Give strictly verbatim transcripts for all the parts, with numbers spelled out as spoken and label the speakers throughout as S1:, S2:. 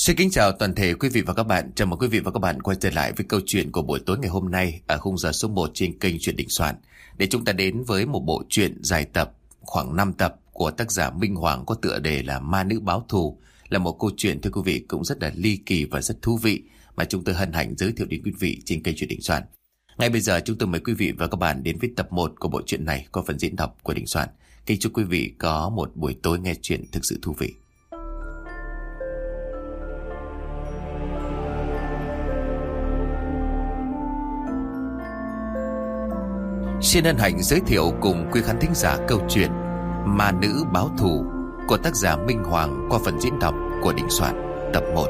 S1: Xin kính chào toàn thể quý vị và các bạn. Chào mừng quý vị và các bạn quay trở lại với câu chuyện của buổi tối ngày hôm nay ở khung giờ số một trên kênh Chuyện Đình Soạn, để chúng ta đến với một bộ truyện dài tập khoảng năm tập của tác giả Minh Hoàng có tựa đề là Ma Nữ Báo Thù. Là một câu chuyện thưa quý vị cũng rất là ly kỳ và rất thú vị mà chúng tôi hân hạnh giới thiệu đến quý vị trên kênh Chuyện Đình Soạn. Ngay bây giờ chúng tôi mời quý vị và các bạn đến với tập một của bộ truyện này qua phần diễn đọc của Đình Soạn. Kính chúc quý vị có một buổi tối nghe chuyện thực sự thú vị. Xin hân hạnh giới thiệu cùng quý khán thính giả câu chuyện Ma Nữ Báo Thù của tác giả Minh Hoàng qua phần diễn đọc của Đình Soạn tập một.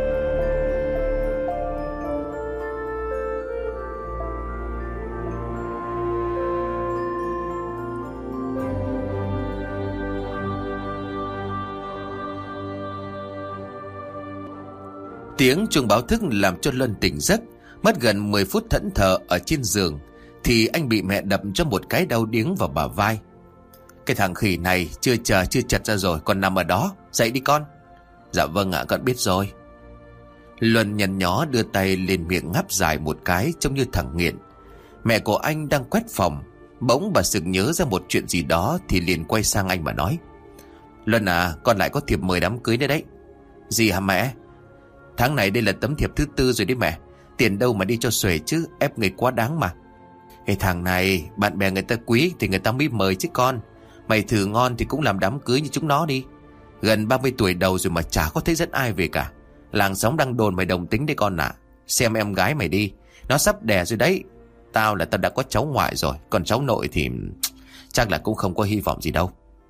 S1: Tiếng chuông báo thức làm cho Luân tỉnh giấc. Mất gần mười phút thẫn thờ ở trên giường thì anh bị mẹ đập cho một cái đau điếng vào bả vai. Cái thằng khỉ này chưa chờ chưa chật ra rồi còn nằm ở đó. Dậy đi con. Dạ vâng ạ, con biết rồi. Luân nhăn nhó đưa tay lên miệng ngáp dài một cái trông như thằng nghiện. Mẹ của anh đang quét phòng. Bỗng bà sực nhớ ra một chuyện gì đó thì liền quay sang anh mà nói: Luân à, con lại có thiệp mời đám cưới nữa đấy. Gì hả mẹ? Tháng này đây là tấm thiệp thứ tư rồi đấy mẹ. Tiền đâu mà đi cho xuể chứ, ép người quá đáng mà. Cái thằng này, bạn bè người ta quý thì người ta mới mời chứ con. Mày thử ngon thì cũng làm đám cưới như chúng nó đi. Gần ba mươi tuổi đầu rồi mà chả có thấy dẫn ai về cả. Làng xóm đang đồn mày đồng tính đấy con ạ. À. Xem em gái mày đi, nó sắp đẻ rồi đấy. Tao là tao đã có cháu ngoại rồi, còn cháu nội thì chắc là cũng không có hy vọng gì đâu.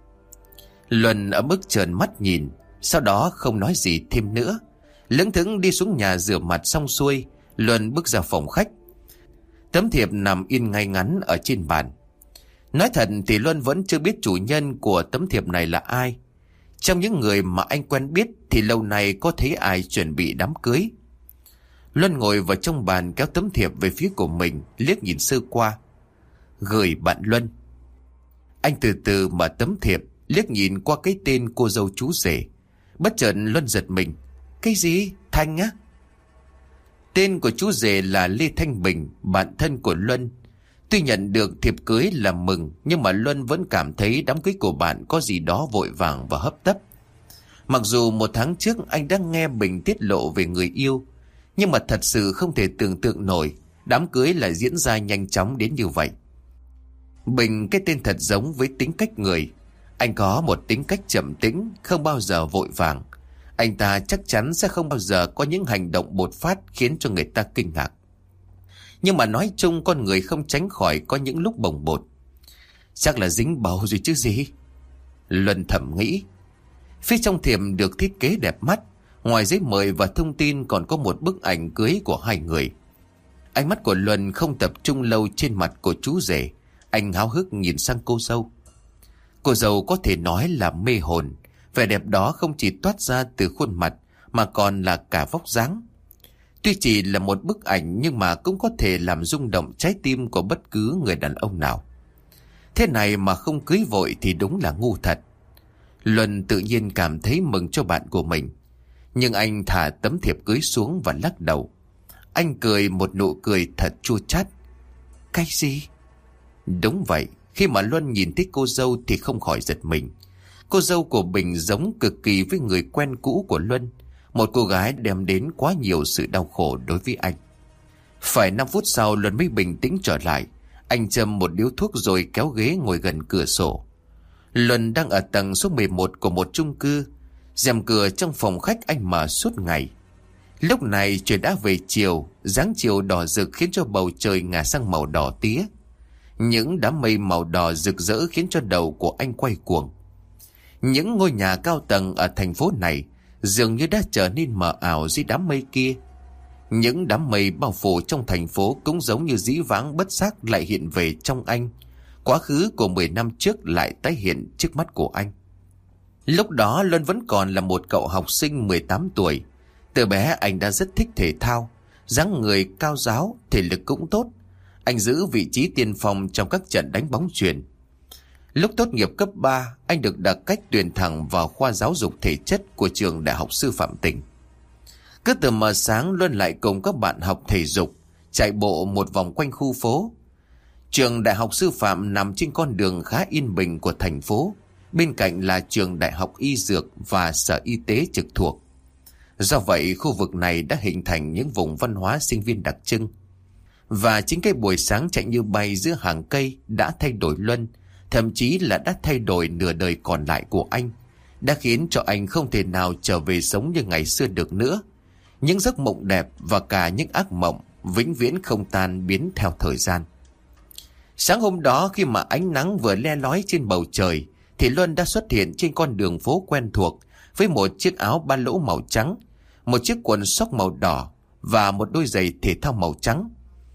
S1: Luân ở mức trợn mắt nhìn, sau đó không nói gì thêm nữa. Lững thững đi xuống nhà rửa mặt xong xuôi, Luân bước ra phòng khách. Tấm thiệp nằm yên ngay ngắn ở trên bàn. Nói thật thì Luân vẫn chưa biết chủ nhân của tấm thiệp này là ai. Trong những người mà anh quen biết thì lâu nay có thấy ai chuẩn bị đám cưới. Luân ngồi vào trong bàn kéo tấm thiệp về phía của mình, liếc nhìn sơ qua. Gửi bạn Luân. Anh từ từ mở tấm thiệp, liếc nhìn qua cái tên cô dâu chú rể. Bất chợt Luân giật mình. Cái gì? Thanh á? Tên của chú rể là Lê Thanh Bình, bạn thân của Luân. Tuy nhận được thiệp cưới là mừng, nhưng mà Luân vẫn cảm thấy đám cưới của bạn có gì đó vội vàng và hấp tấp. Mặc dù một tháng trước anh đã nghe Bình tiết lộ về người yêu, nhưng mà thật sự không thể tưởng tượng nổi đám cưới lại diễn ra nhanh chóng đến như vậy. Bình cái tên thật giống với tính cách người. Anh có một tính cách trầm tĩnh, không bao giờ vội vàng. Anh ta chắc chắn sẽ không bao giờ có những hành động bột phát khiến cho người ta kinh ngạc. Nhưng mà nói chung con người không tránh khỏi có những lúc bồng bột. Chắc là dính bầu rồi chứ gì. Luân thầm nghĩ. Phía trong thiệp được thiết kế đẹp mắt. Ngoài giấy mời và thông tin còn có một bức ảnh cưới của hai người. Ánh mắt của Luân không tập trung lâu trên mặt của chú rể. Anh háo hức nhìn sang cô dâu. Cô dâu có thể nói là mê hồn. Vẻ đẹp đó không chỉ toát ra từ khuôn mặt mà còn là cả vóc dáng. Tuy chỉ là một bức ảnh nhưng mà cũng có thể làm rung động trái tim của bất cứ người đàn ông nào. Thế này mà không cưới vội thì đúng là ngu thật. Luân tự nhiên cảm thấy mừng cho bạn của mình. Nhưng anh thả tấm thiệp cưới xuống và lắc đầu. Anh cười một nụ cười thật chua chát. Cái gì? Đúng vậy, khi mà Luân nhìn thấy cô dâu thì không khỏi giật mình. Cô dâu của Bình giống cực kỳ với người quen cũ của Luân. Một cô gái đem đến quá nhiều sự đau khổ đối với anh. Phải năm phút sau Luân mới bình tĩnh trở lại. Anh châm một điếu thuốc rồi kéo ghế ngồi gần cửa sổ. Luân đang ở tầng số mười một của một chung cư. Rèm cửa trong phòng khách anh mở suốt ngày. Lúc này trời đã về chiều. Dáng chiều đỏ rực khiến cho bầu trời ngả sang màu đỏ tía. Những đám mây màu đỏ rực rỡ khiến cho đầu của anh quay cuồng. Những ngôi nhà cao tầng ở thành phố này dường như đã trở nên mờ ảo dưới đám mây kia. Những đám mây bao phủ trong thành phố cũng giống như dĩ vãng bất giác lại hiện về trong anh. Quá khứ của mười năm trước lại tái hiện trước mắt của anh. Lúc đó Luân vẫn còn là một cậu học sinh mười tám tuổi. Từ bé anh đã rất thích thể thao. Dáng người cao ráo, thể lực cũng tốt. Anh giữ vị trí tiên phong trong các trận đánh bóng chuyền. Lúc tốt nghiệp cấp ba, anh được đặt cách tuyển thẳng vào khoa giáo dục thể chất của trường Đại học Sư phạm tỉnh. Cứ từ mờ sáng Luân lại cùng các bạn học thể dục, chạy bộ một vòng quanh khu phố. Trường Đại học Sư phạm nằm trên con đường khá yên bình của thành phố. Bên cạnh là trường Đại học Y Dược và Sở Y tế trực thuộc. Do vậy khu vực này đã hình thành những vùng văn hóa sinh viên đặc trưng. Và chính cái buổi sáng chạy như bay giữa hàng cây đã thay đổi Luân, thậm chí là đã thay đổi nửa đời còn lại của anh, đã khiến cho anh không thể nào trở về sống như ngày xưa được nữa. Những giấc mộng đẹp và cả những ác mộng vĩnh viễn không tan biến theo thời gian. Sáng hôm đó khi mà ánh nắng vừa le lói trên bầu trời thì Luân đã xuất hiện trên con đường phố quen thuộc với một chiếc áo ba lỗ màu trắng, một chiếc quần sóc màu đỏ và một đôi giày thể thao màu trắng.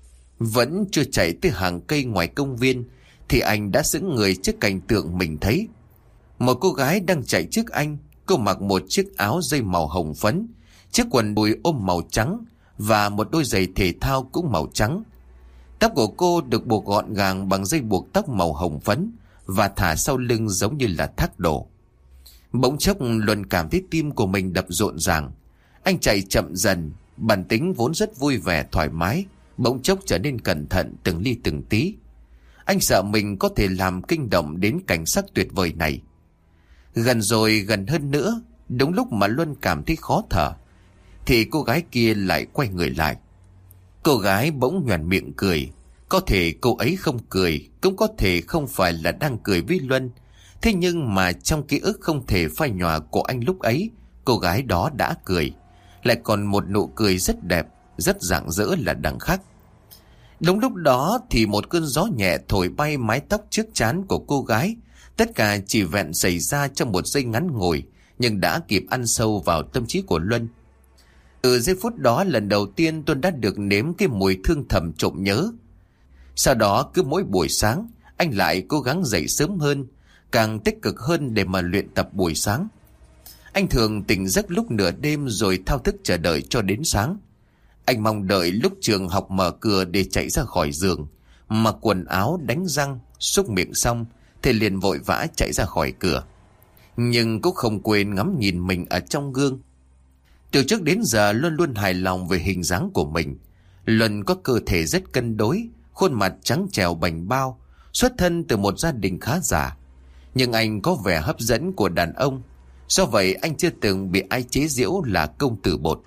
S1: Vẫn chưa chạy tới hàng cây ngoài công viên thì anh đã sững người trước cảnh tượng mình thấy. Một cô gái đang chạy trước anh. Cô mặc một chiếc áo dây màu hồng phấn, chiếc quần đùi ôm màu trắng và một đôi giày thể thao cũng màu trắng. Tóc của cô được buộc gọn gàng bằng dây buộc tóc màu hồng phấn và thả sau lưng giống như là thác đổ. Bỗng chốc Luân cảm thấy tim của mình đập rộn ràng. Anh chạy chậm dần, bản tính vốn rất vui vẻ thoải mái bỗng chốc trở nên cẩn thận từng ly từng tí. Anh sợ mình có thể làm kinh động đến cảnh sắc tuyệt vời này. Gần rồi gần hơn nữa, đúng lúc mà Luân cảm thấy khó thở thì cô gái kia lại quay người lại. Cô gái bỗng nhoẻn miệng cười. Có thể cô ấy không cười, cũng có thể không phải là đang cười với Luân. Thế nhưng mà trong ký ức không thể phai nhòa của anh lúc ấy, cô gái đó đã cười, lại còn một nụ cười rất đẹp, rất rạng rỡ là đằng khác. Đúng lúc đó thì một cơn gió nhẹ thổi bay mái tóc trước trán của cô gái. Tất cả chỉ vẹn xảy ra trong một giây ngắn ngủi, nhưng đã kịp ăn sâu vào tâm trí của Luân. Từ giây phút đó lần đầu tiên Tuân đã được nếm cái mùi thương thầm trộm nhớ. Sau đó cứ mỗi buổi sáng anh lại cố gắng dậy sớm hơn, càng tích cực hơn để mà luyện tập buổi sáng. Anh thường tỉnh giấc lúc nửa đêm rồi thao thức chờ đợi cho đến sáng. Anh mong đợi lúc trường học mở cửa để chạy ra khỏi giường, mặc quần áo, đánh răng, súc miệng xong thì liền vội vã chạy ra khỏi cửa. Nhưng cũng không quên ngắm nhìn mình ở trong gương. Từ trước đến giờ luôn luôn hài lòng về hình dáng của mình. Luân có cơ thể rất cân đối, khuôn mặt trắng trẻo bảnh bao, xuất thân từ một gia đình khá giả. Nhưng anh có vẻ hấp dẫn của đàn ông, do vậy anh chưa từng bị ai chế giễu là công tử bột.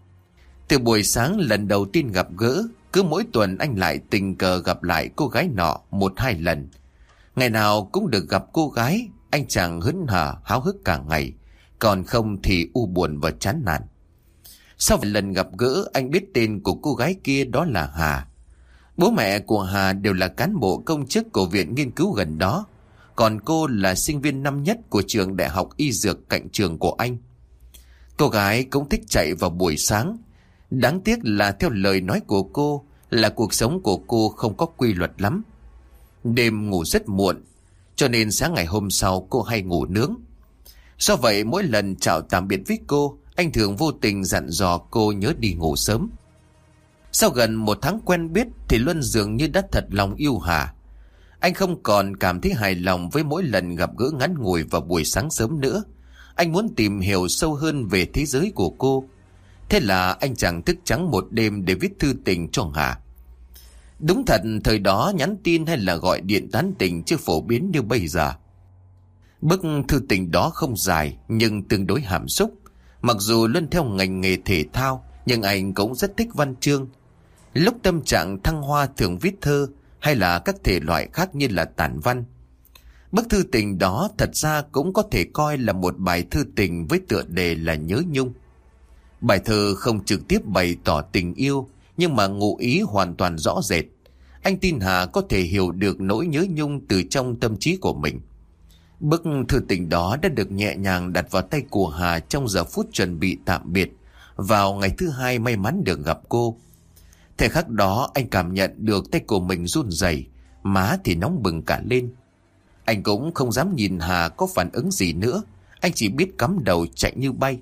S1: Từ buổi sáng lần đầu tiên gặp gỡ, cứ mỗi tuần anh lại tình cờ gặp lại cô gái nọ một hai lần. Ngày nào cũng được gặp cô gái, anh chàng hớn hở háo hức cả ngày, còn không thì u buồn và chán nản. Sau vài lần gặp gỡ, anh biết tên của cô gái kia đó là Hà. Bố mẹ của Hà đều là cán bộ công chức của viện nghiên cứu gần đó, còn cô là sinh viên năm nhất của trường Đại học Y Dược cạnh trường của anh. Cô gái cũng thích chạy vào buổi sáng. Đáng tiếc là theo lời nói của cô là cuộc sống của cô không có quy luật lắm. Đêm ngủ rất muộn, cho nên sáng ngày hôm sau cô hay ngủ nướng. Do vậy mỗi lần chào tạm biệt với cô, anh thường vô tình dặn dò cô nhớ đi ngủ sớm. Sau gần một tháng quen biết thì Luân dường như đã thật lòng yêu Hà. Anh không còn cảm thấy hài lòng với mỗi lần gặp gỡ ngắn ngủi vào buổi sáng sớm nữa. Anh muốn tìm hiểu sâu hơn về thế giới của cô. Thế là anh chàng thức trắng một đêm để viết thư tình cho Hà. Đúng thật thời đó nhắn tin hay là gọi điện tán tình chưa phổ biến như bây giờ. Bức thư tình đó không dài nhưng tương đối hàm xúc. Mặc dù Luân theo ngành nghề thể thao nhưng anh cũng rất thích văn chương. Lúc tâm trạng thăng hoa thường viết thơ hay là các thể loại khác như là tản văn. Bức thư tình đó thật ra cũng có thể coi là một bài thư tình với tựa đề là Nhớ Nhung. Bài thơ không trực tiếp bày tỏ tình yêu nhưng mà ngụ ý hoàn toàn rõ rệt. Anh tin Hà có thể hiểu được nỗi nhớ nhung từ trong tâm trí của mình. Bức thư tình đó đã được nhẹ nhàng đặt vào tay của Hà trong giờ phút chuẩn bị tạm biệt vào ngày thứ hai may mắn được gặp cô. Thời khắc đó anh cảm nhận được tay của mình run rẩy, má thì nóng bừng cả lên. Anh cũng không dám nhìn Hà có phản ứng gì nữa, anh chỉ biết cắm đầu chạy như bay.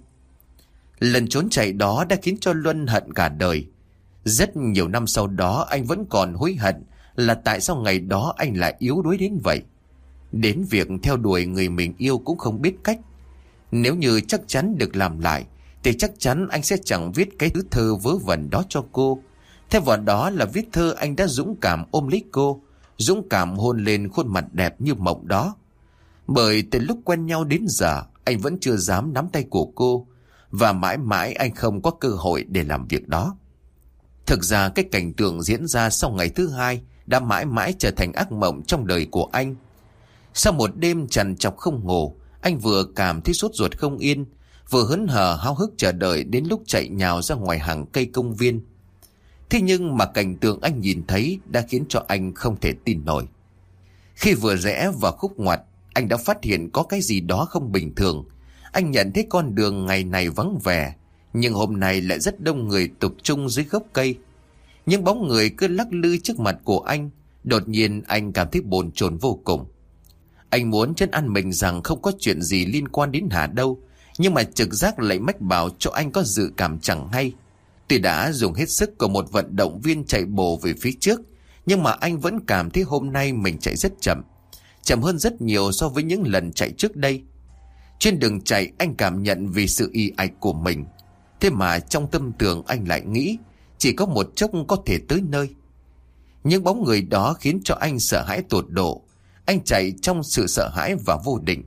S1: Lần trốn chạy đó đã khiến cho Luân hận cả đời. Rất nhiều năm sau đó anh vẫn còn hối hận là tại sao ngày đó anh lại yếu đuối đến vậy. Đến việc theo đuổi người mình yêu cũng không biết cách. Nếu như chắc chắn được làm lại thì chắc chắn anh sẽ chẳng viết cái thứ thơ vớ vẩn đó cho cô. Thay vào đó là viết thơ anh đã dũng cảm ôm lấy cô, dũng cảm hôn lên khuôn mặt đẹp như mộng đó. Bởi từ lúc quen nhau đến giờ, anh vẫn chưa dám nắm tay của cô, và mãi mãi anh không có cơ hội để làm việc đó. Thực ra cái cảnh tượng diễn ra sau ngày thứ hai đã mãi mãi trở thành ác mộng trong đời của anh. Sau một đêm trằn trọc không ngủ, anh vừa cảm thấy sốt ruột không yên, vừa hớn hở háo hức chờ đợi đến lúc chạy nhào ra ngoài hàng cây công viên. Thế nhưng mà cảnh tượng anh nhìn thấy đã khiến cho anh không thể tin nổi. Khi vừa rẽ vào khúc ngoặt, anh đã phát hiện có cái gì đó không bình thường. Anh nhận thấy con đường ngày này vắng vẻ, nhưng hôm nay lại rất đông người tập trung dưới gốc cây. Những bóng người cứ lắc lư trước mặt của anh. Đột nhiên anh cảm thấy bồn chồn vô cùng. Anh muốn trấn an mình rằng không có chuyện gì liên quan đến Hà đâu, nhưng mà trực giác lại mách bảo cho anh có dự cảm chẳng hay. Tuy đã dùng hết sức của một vận động viên chạy bộ về phía trước, nhưng mà anh vẫn cảm thấy hôm nay mình chạy rất chậm, chậm hơn rất nhiều so với những lần chạy trước đây. Trên đường chạy anh cảm nhận vì sự ì ạch của mình. Thế mà trong tâm tưởng anh lại nghĩ chỉ có một chốc có thể tới nơi. Những bóng người đó khiến cho anh sợ hãi tột độ. Anh chạy trong sự sợ hãi và vô định.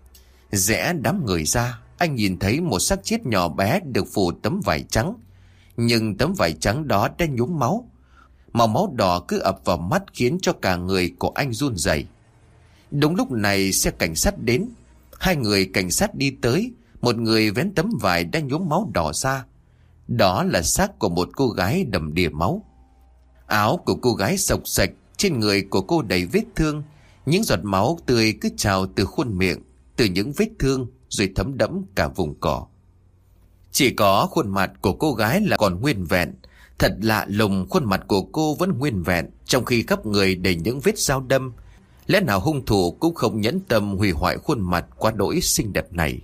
S1: Rẽ đám người ra, anh nhìn thấy một xác chết nhỏ bé được phủ tấm vải trắng. Nhưng tấm vải trắng đó đã nhuốm máu. Màu máu đỏ cứ ập vào mắt khiến cho cả người của anh run rẩy. Đúng lúc này xe cảnh sát đến. Hai người cảnh sát đi tới. Một người vén tấm vải đã nhuốm máu đỏ ra. Đó là xác của một cô gái đầm đìa máu. Áo của cô gái xộc xạch, trên người của cô đầy vết thương. Những giọt máu tươi cứ trào từ khuôn miệng, từ những vết thương rồi thấm đẫm cả vùng cỏ. Chỉ có khuôn mặt của cô gái là còn nguyên vẹn. Thật lạ lùng, khuôn mặt của cô vẫn nguyên vẹn, trong khi khắp người đầy những vết dao đâm. Lẽ nào hung thủ cũng không nhẫn tâm hủy hoại khuôn mặt quá đỗi xinh đẹp này.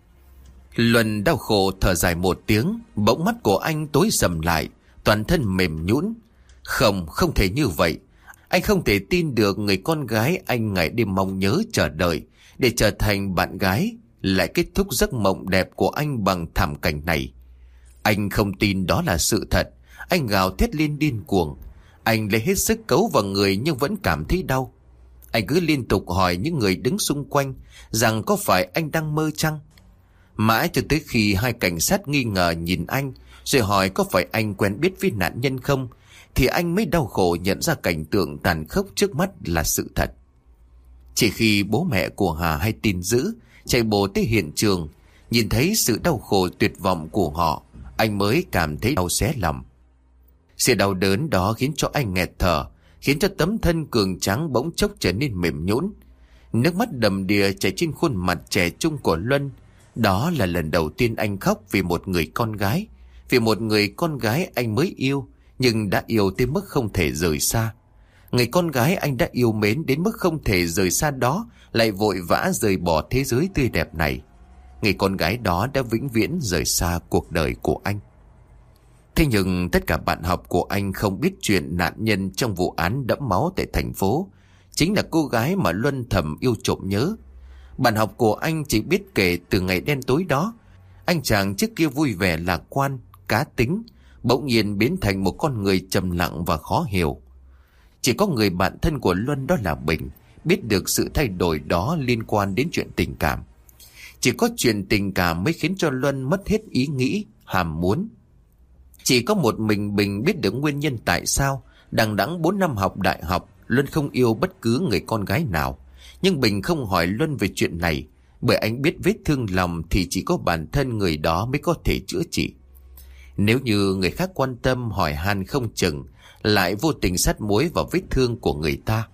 S1: Luân đau khổ thở dài một tiếng, bỗng mắt của anh tối sầm lại, toàn thân mềm nhũn. Không, không thể như vậy. Anh không thể tin được người con gái anh ngày đêm mong nhớ chờ đợi để trở thành bạn gái lại kết thúc giấc mộng đẹp của anh bằng thảm cảnh này. Anh không tin đó là sự thật. Anh gào thét lên điên cuồng. Anh lấy hết sức cấu vào người nhưng vẫn cảm thấy đau. Anh cứ liên tục hỏi những người đứng xung quanh rằng có phải anh đang mơ chăng. Mãi cho tới khi hai cảnh sát nghi ngờ nhìn anh rồi hỏi có phải anh quen biết với nạn nhân không, thì anh mới đau khổ nhận ra cảnh tượng tàn khốc trước mắt là sự thật. Chỉ khi bố mẹ của Hà hay tin dữ chạy bộ tới hiện trường, nhìn thấy sự đau khổ tuyệt vọng của họ, anh mới cảm thấy đau xé lòng. Sự đau đớn đó khiến cho anh nghẹt thở, khiến cho tấm thân cường tráng bỗng chốc trở nên mềm nhũn. Nước mắt đầm đìa chảy trên khuôn mặt trẻ trung của Luân. Đó là lần đầu tiên anh khóc vì một người con gái, vì một người con gái anh mới yêu nhưng đã yêu tới mức không thể rời xa. Người con gái anh đã yêu mến đến mức không thể rời xa đó lại vội vã rời bỏ thế giới tươi đẹp này. Người con gái đó đã vĩnh viễn rời xa cuộc đời của anh. Thế nhưng tất cả bạn học của anh không biết chuyện nạn nhân trong vụ án đẫm máu tại thành phố chính là cô gái mà Luân thầm yêu trộm nhớ. Bạn học của anh chỉ biết kể từ ngày đen tối đó, anh chàng trước kia vui vẻ lạc quan, cá tính, bỗng nhiên biến thành một con người trầm lặng và khó hiểu. Chỉ có người bạn thân của Luân đó là Bình biết được sự thay đổi đó liên quan đến chuyện tình cảm. Chỉ có chuyện tình cảm mới khiến cho Luân mất hết ý nghĩ, hàm muốn. Chỉ có một mình Bình biết được nguyên nhân tại sao đằng đẵng bốn năm học đại học Luân không yêu bất cứ người con gái nào. Nhưng Bình không hỏi Luân về chuyện này, bởi anh biết vết thương lòng thì chỉ có bản thân người đó mới có thể chữa trị. Nếu như người khác quan tâm hỏi han không chừng lại vô tình sát muối vào vết thương của người ta.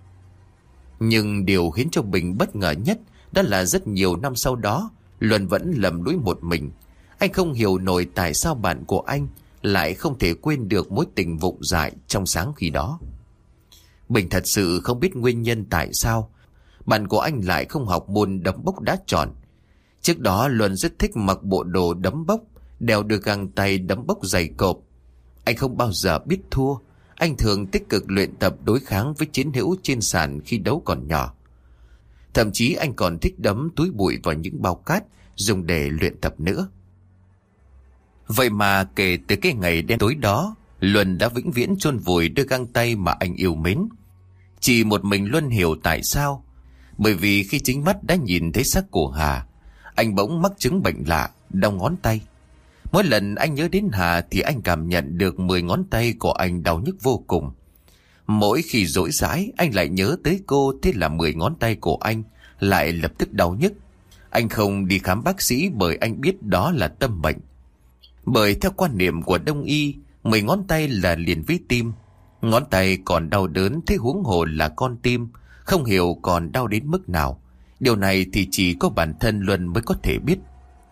S1: Nhưng điều khiến cho Bình bất ngờ nhất đó là rất nhiều năm sau đó Luân vẫn lầm lũi một mình. Anh không hiểu nổi tại sao bạn của anh lại không thể quên được mối tình vụng dại trong sáng khi đó. Bình thật sự không biết nguyên nhân tại sao bạn của anh lại không học môn đấm bốc đá tròn. Trước đó Luân rất thích mặc bộ đồ đấm bốc, đeo được găng tay đấm bốc dày cộp. Anh không bao giờ biết thua. Anh thường tích cực luyện tập đối kháng với chiến hữu trên sàn khi đấu còn nhỏ. Thậm chí anh còn thích đấm túi bụi vào những bao cát dùng để luyện tập nữa. Vậy mà kể từ cái ngày đen tối đó, Luân đã vĩnh viễn chôn vùi đôi găng tay mà anh yêu mến. Chỉ một mình Luân hiểu tại sao. Bởi vì khi chính mắt đã nhìn thấy xác của Hà, anh bỗng mắc chứng bệnh lạ, đau ngón tay. Mỗi lần anh nhớ đến Hà thì anh cảm nhận được mười ngón tay của anh đau nhức vô cùng. Mỗi khi rỗi rãi anh lại nhớ tới cô, thế là mười ngón tay của anh lại lập tức đau nhức. Anh không đi khám bác sĩ bởi anh biết đó là tâm bệnh. Bởi theo quan niệm của Đông y, mười ngón tay là liền với tim. Ngón tay còn đau đớn, thế huống hồ là con tim, không hiểu còn đau đến mức nào. Điều này thì chỉ có bản thân Luân mới có thể biết.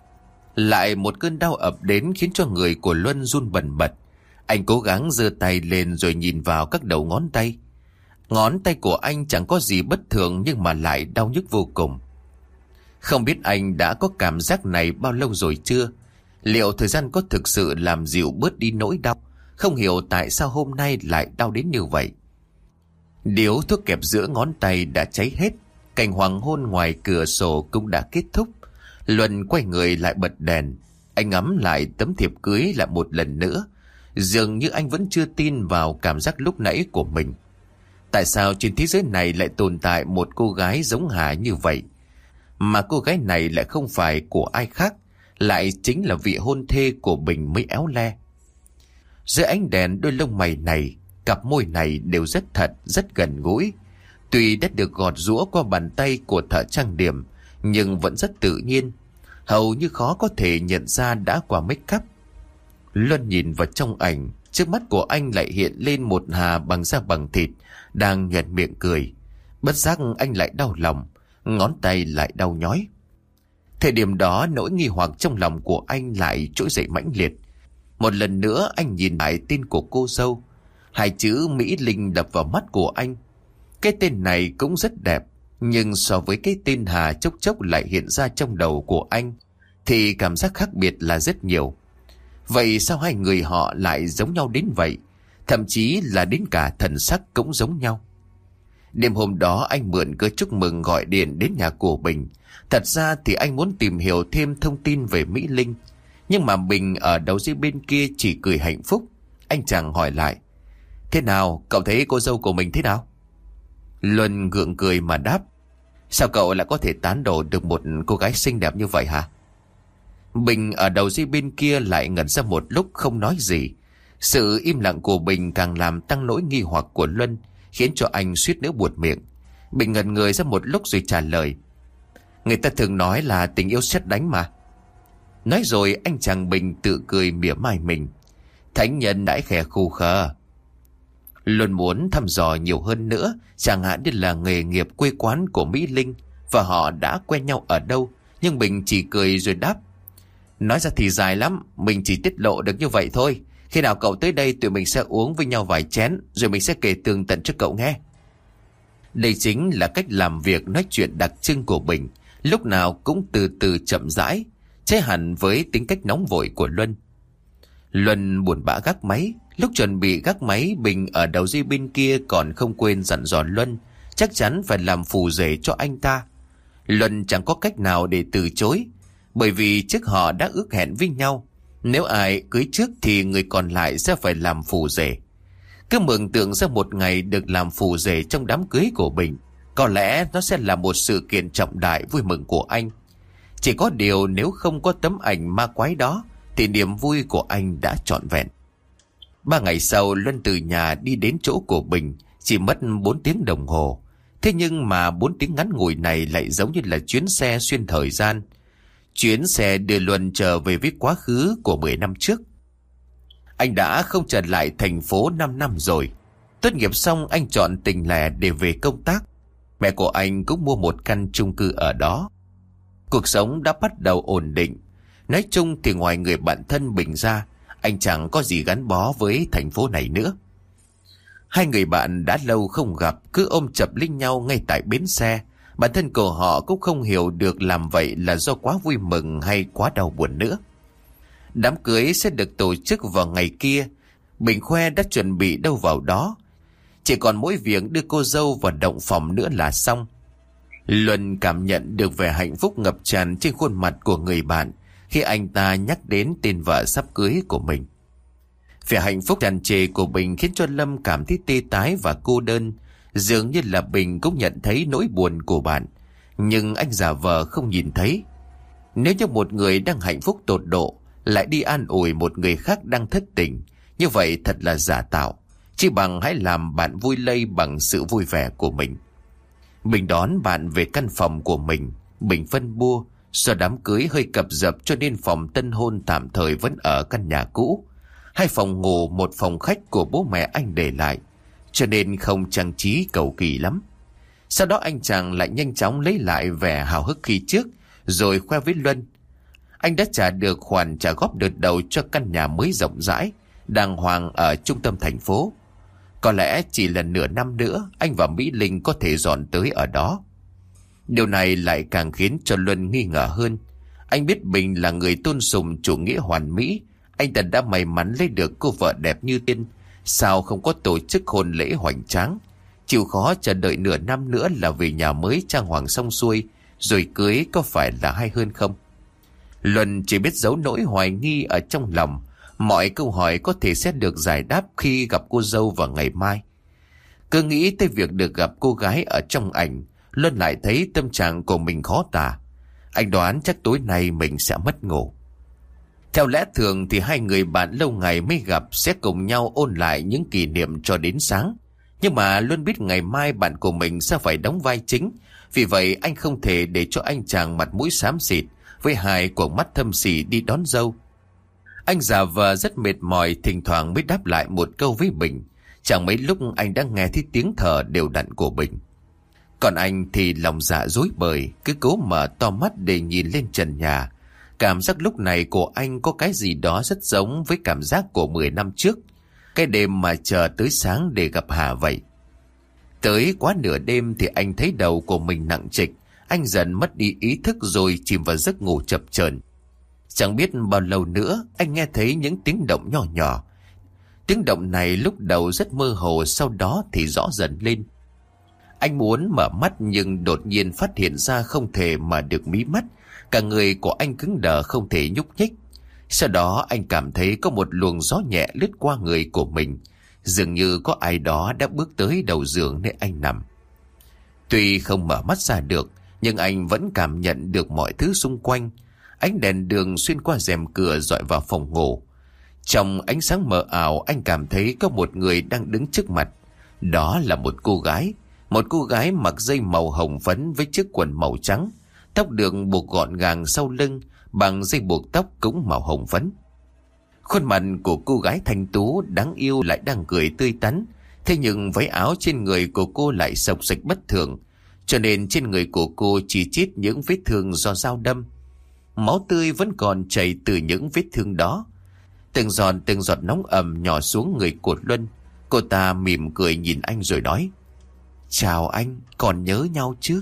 S1: Lại một cơn đau ập đến khiến cho người của Luân run bần bật. Anh cố gắng giơ tay lên rồi nhìn vào các đầu ngón tay. Ngón tay của anh chẳng có gì bất thường nhưng mà lại đau nhức vô cùng. Không biết anh đã có cảm giác này bao lâu rồi chưa? Liệu thời gian có thực sự làm dịu bớt đi nỗi đau? Không hiểu tại sao hôm nay lại đau đến như vậy. Điếu thuốc kẹp giữa ngón tay đã cháy hết. Cảnh hoàng hôn ngoài cửa sổ cũng đã kết thúc. Luân quay người lại bật đèn. Anh ngắm lại tấm thiệp cưới lại một lần nữa. Dường như anh vẫn chưa tin vào cảm giác lúc nãy của mình. Tại sao trên thế giới này lại tồn tại một cô gái giống Hà như vậy? Mà cô gái này lại không phải của ai khác, lại chính là vị hôn thê của Bình mới éo le. Dưới ánh đèn, đôi lông mày này, cặp môi này đều rất thật, rất gần gũi. Tuy đã được gọt giũa qua bàn tay của thợ trang điểm, nhưng vẫn rất tự nhiên. Hầu như khó có thể nhận ra đã qua make up. Luân nhìn vào trong ảnh, trước mắt của anh lại hiện lên một Hà bằng da bằng thịt, đang nhoẻn miệng cười. Bất giác anh lại đau lòng, ngón tay lại đau nhói. Thời điểm đó, nỗi nghi hoặc trong lòng của anh lại trỗi dậy mãnh liệt. Một lần nữa anh nhìn lại tên của cô dâu. Hai chữ Mỹ Linh đập vào mắt của anh. Cái tên này cũng rất đẹp, nhưng so với cái tên Hà chốc chốc lại hiện ra trong đầu của anh thì cảm giác khác biệt là rất nhiều. Vậy sao hai người họ lại giống nhau đến vậy? Thậm chí là đến cả thần sắc cũng giống nhau. Đêm hôm đó anh mượn cớ chúc mừng gọi điện đến nhà của Bình. Thật ra thì anh muốn tìm hiểu thêm thông tin về Mỹ Linh. Nhưng mà Bình ở đầu dây bên kia chỉ cười hạnh phúc. Anh chàng hỏi lại: Thế nào, cậu thấy cô dâu của mình thế nào? Luân gượng cười mà đáp: Sao cậu lại có thể tán đổ được một cô gái xinh đẹp như vậy hả? Bình ở đầu dây bên kia lại ngẩn ra một lúc không nói gì. Sự im lặng của Bình càng làm tăng nỗi nghi hoặc của Luân, khiến cho anh suýt nữa buột miệng. Bình ngẩn người ra một lúc rồi trả lời: Người ta thường nói là tình yêu sét đánh mà. Nói rồi anh chàng Bình tự cười mỉa mai mình: Thánh nhân đãi khè khù khờ. Luân muốn thăm dò nhiều hơn nữa, chẳng hạn như là nghề nghiệp quê quán của Mỹ Linh và họ đã quen nhau ở đâu, nhưng Bình chỉ cười rồi đáp: Nói ra thì dài lắm, mình chỉ tiết lộ được như vậy thôi. Khi nào cậu tới đây tụi mình sẽ uống với nhau vài chén, rồi mình sẽ kể tường tận cho cậu nghe. Đây chính là cách làm việc nói chuyện đặc trưng của Bình, lúc nào cũng từ từ chậm rãi, trái hẳn với tính cách nóng vội của Luân. Luân buồn bã gác máy. Lúc chuẩn bị gác máy, Bình ở đầu dây bên kia còn không quên dặn dò Luân chắc chắn phải làm phù rể cho anh ta. Luân chẳng có cách nào để từ chối, bởi vì trước họ đã ước hẹn với nhau, nếu ai cưới trước thì người còn lại sẽ phải làm phù rể. Cứ mường tượng ra một ngày được làm phù rể trong đám cưới của Bình, có lẽ nó sẽ là một sự kiện trọng đại vui mừng của anh. Chỉ có điều nếu không có tấm ảnh ma quái đó thì niềm vui của anh đã trọn vẹn. Ba ngày sau, Luân từ nhà đi đến chỗ của Bình chỉ mất bốn tiếng đồng hồ. Thế nhưng mà bốn tiếng ngắn ngủi này lại giống như là chuyến xe xuyên thời gian. Chuyến xe đưa Luân trở về với quá khứ của mười năm trước. Anh đã không trở lại thành phố năm năm rồi. Tốt nghiệp xong anh chọn Tỉnh Lẻ để về công tác. Mẹ của anh cũng mua một căn chung cư ở đó. Cuộc sống đã bắt đầu ổn định. Nói chung thì ngoài người bạn thân Bình ra, anh chẳng có gì gắn bó với thành phố này nữa. Hai người bạn đã lâu không gặp, cứ ôm chập lấy nhau ngay tại bến xe. Bản thân của họ cũng không hiểu được làm vậy là do quá vui mừng hay quá đau buồn nữa. Đám cưới sẽ được tổ chức vào ngày kia. Bình khoe đã chuẩn bị đâu vào đó. Chỉ còn mỗi việc đưa cô dâu vào động phòng nữa là xong. Luân cảm nhận được vẻ hạnh phúc ngập tràn trên khuôn mặt của người bạn, khi anh ta nhắc đến tên vợ sắp cưới của mình. Vẻ hạnh phúc tràn trề của Bình khiến cho Lâm cảm thấy tê tái và cô đơn. Dường như là Bình cũng nhận thấy nỗi buồn của bạn, nhưng anh giả vờ không nhìn thấy. Nếu như một người đang hạnh phúc tột độ lại đi an ủi một người khác đang thất tình, như vậy thật là giả tạo. Chỉ bằng hãy làm bạn vui lây bằng sự vui vẻ của mình. Bình đón bạn về căn phòng của mình. Bình phân bua, do đám cưới hơi cập dập cho nên phòng tân hôn tạm thời vẫn ở căn nhà cũ. Hai phòng ngủ, một phòng khách của bố mẹ anh để lại, cho nên không trang trí cầu kỳ lắm. Sau đó anh chàng lại nhanh chóng lấy lại vẻ hào hức khi trước, rồi khoe với Luân. Anh đã trả được khoản trả góp đợt đầu cho căn nhà mới rộng rãi, đàng hoàng ở trung tâm thành phố. Có lẽ chỉ là nửa năm nữa anh và Mỹ Linh có thể dọn tới ở đó. Điều này lại càng khiến cho Luân nghi ngờ hơn. Anh biết Bình là người tôn sùng chủ nghĩa hoàn mỹ. Anh ta đã may mắn lấy được cô vợ đẹp như tiên, sao không có tổ chức hôn lễ hoành tráng, chịu khó chờ đợi nửa năm nữa là về nhà mới trang hoàng xong xuôi rồi cưới, có phải là hay hơn không? Luân chỉ biết giấu nỗi hoài nghi ở trong lòng. Mọi câu hỏi có thể sẽ được giải đáp khi gặp cô dâu vào ngày mai. Cứ nghĩ tới việc được gặp cô gái ở trong ảnh, Luân lại thấy tâm trạng của mình khó tả. Anh đoán chắc tối nay mình sẽ mất ngủ. Theo lẽ thường thì hai người bạn lâu ngày mới gặp sẽ cùng nhau ôn lại những kỷ niệm cho đến sáng. Nhưng mà Luân biết ngày mai bạn của mình sẽ phải đóng vai chính. Vì vậy anh không thể để cho anh chàng mặt mũi xám xịt với hai quầng mắt thâm sỉ đi đón dâu. Anh già vờ rất mệt mỏi, thỉnh thoảng mới đáp lại một câu với Bình. Chẳng mấy lúc anh đã nghe thấy tiếng thở đều đặn của Bình. Còn anh thì lòng dạ rối bời, cứ cố mở to mắt để nhìn lên trần nhà. Cảm giác lúc này của anh có cái gì đó rất giống với cảm giác của mười năm trước. Cái đêm mà chờ tới sáng để gặp Hà vậy. Tới quá nửa đêm thì anh thấy đầu của mình nặng trịch. Anh dần mất đi ý thức rồi chìm vào giấc ngủ chập chờn. Chẳng biết bao lâu nữa anh nghe thấy những tiếng động nhỏ nhỏ. Tiếng động này lúc đầu rất mơ hồ, sau đó thì rõ dần lên. Anh muốn mở mắt nhưng đột nhiên phát hiện ra không thể mở được mí mắt. Cả người của anh cứng đờ không thể nhúc nhích. Sau đó anh cảm thấy có một luồng gió nhẹ lướt qua người của mình. Dường như có ai đó đã bước tới đầu giường nơi anh nằm. Tuy không mở mắt ra được, nhưng anh vẫn cảm nhận được mọi thứ xung quanh. Ánh đèn đường xuyên qua rèm cửa dọi vào phòng ngủ. Trong ánh sáng mờ ảo, anh cảm thấy có một người đang đứng trước mặt. Đó là một cô gái. Một cô gái mặc dây màu hồng phấn với chiếc quần màu trắng. Tóc được buộc gọn gàng sau lưng bằng dây buộc tóc cũng màu hồng phấn. Khuôn mặt của cô gái thanh tú đáng yêu lại đang cười tươi tắn. Thế nhưng váy áo trên người của cô lại xộc xệch bất thường, cho nên trên người của cô chỉ chít những vết thương do dao đâm. Máu tươi vẫn còn chảy từ những vết thương đó. Từng giọt từng giọt nóng ẩm nhỏ xuống người của Luân. Cô ta mỉm cười nhìn anh rồi nói: "Chào anh, còn nhớ nhau chứ?"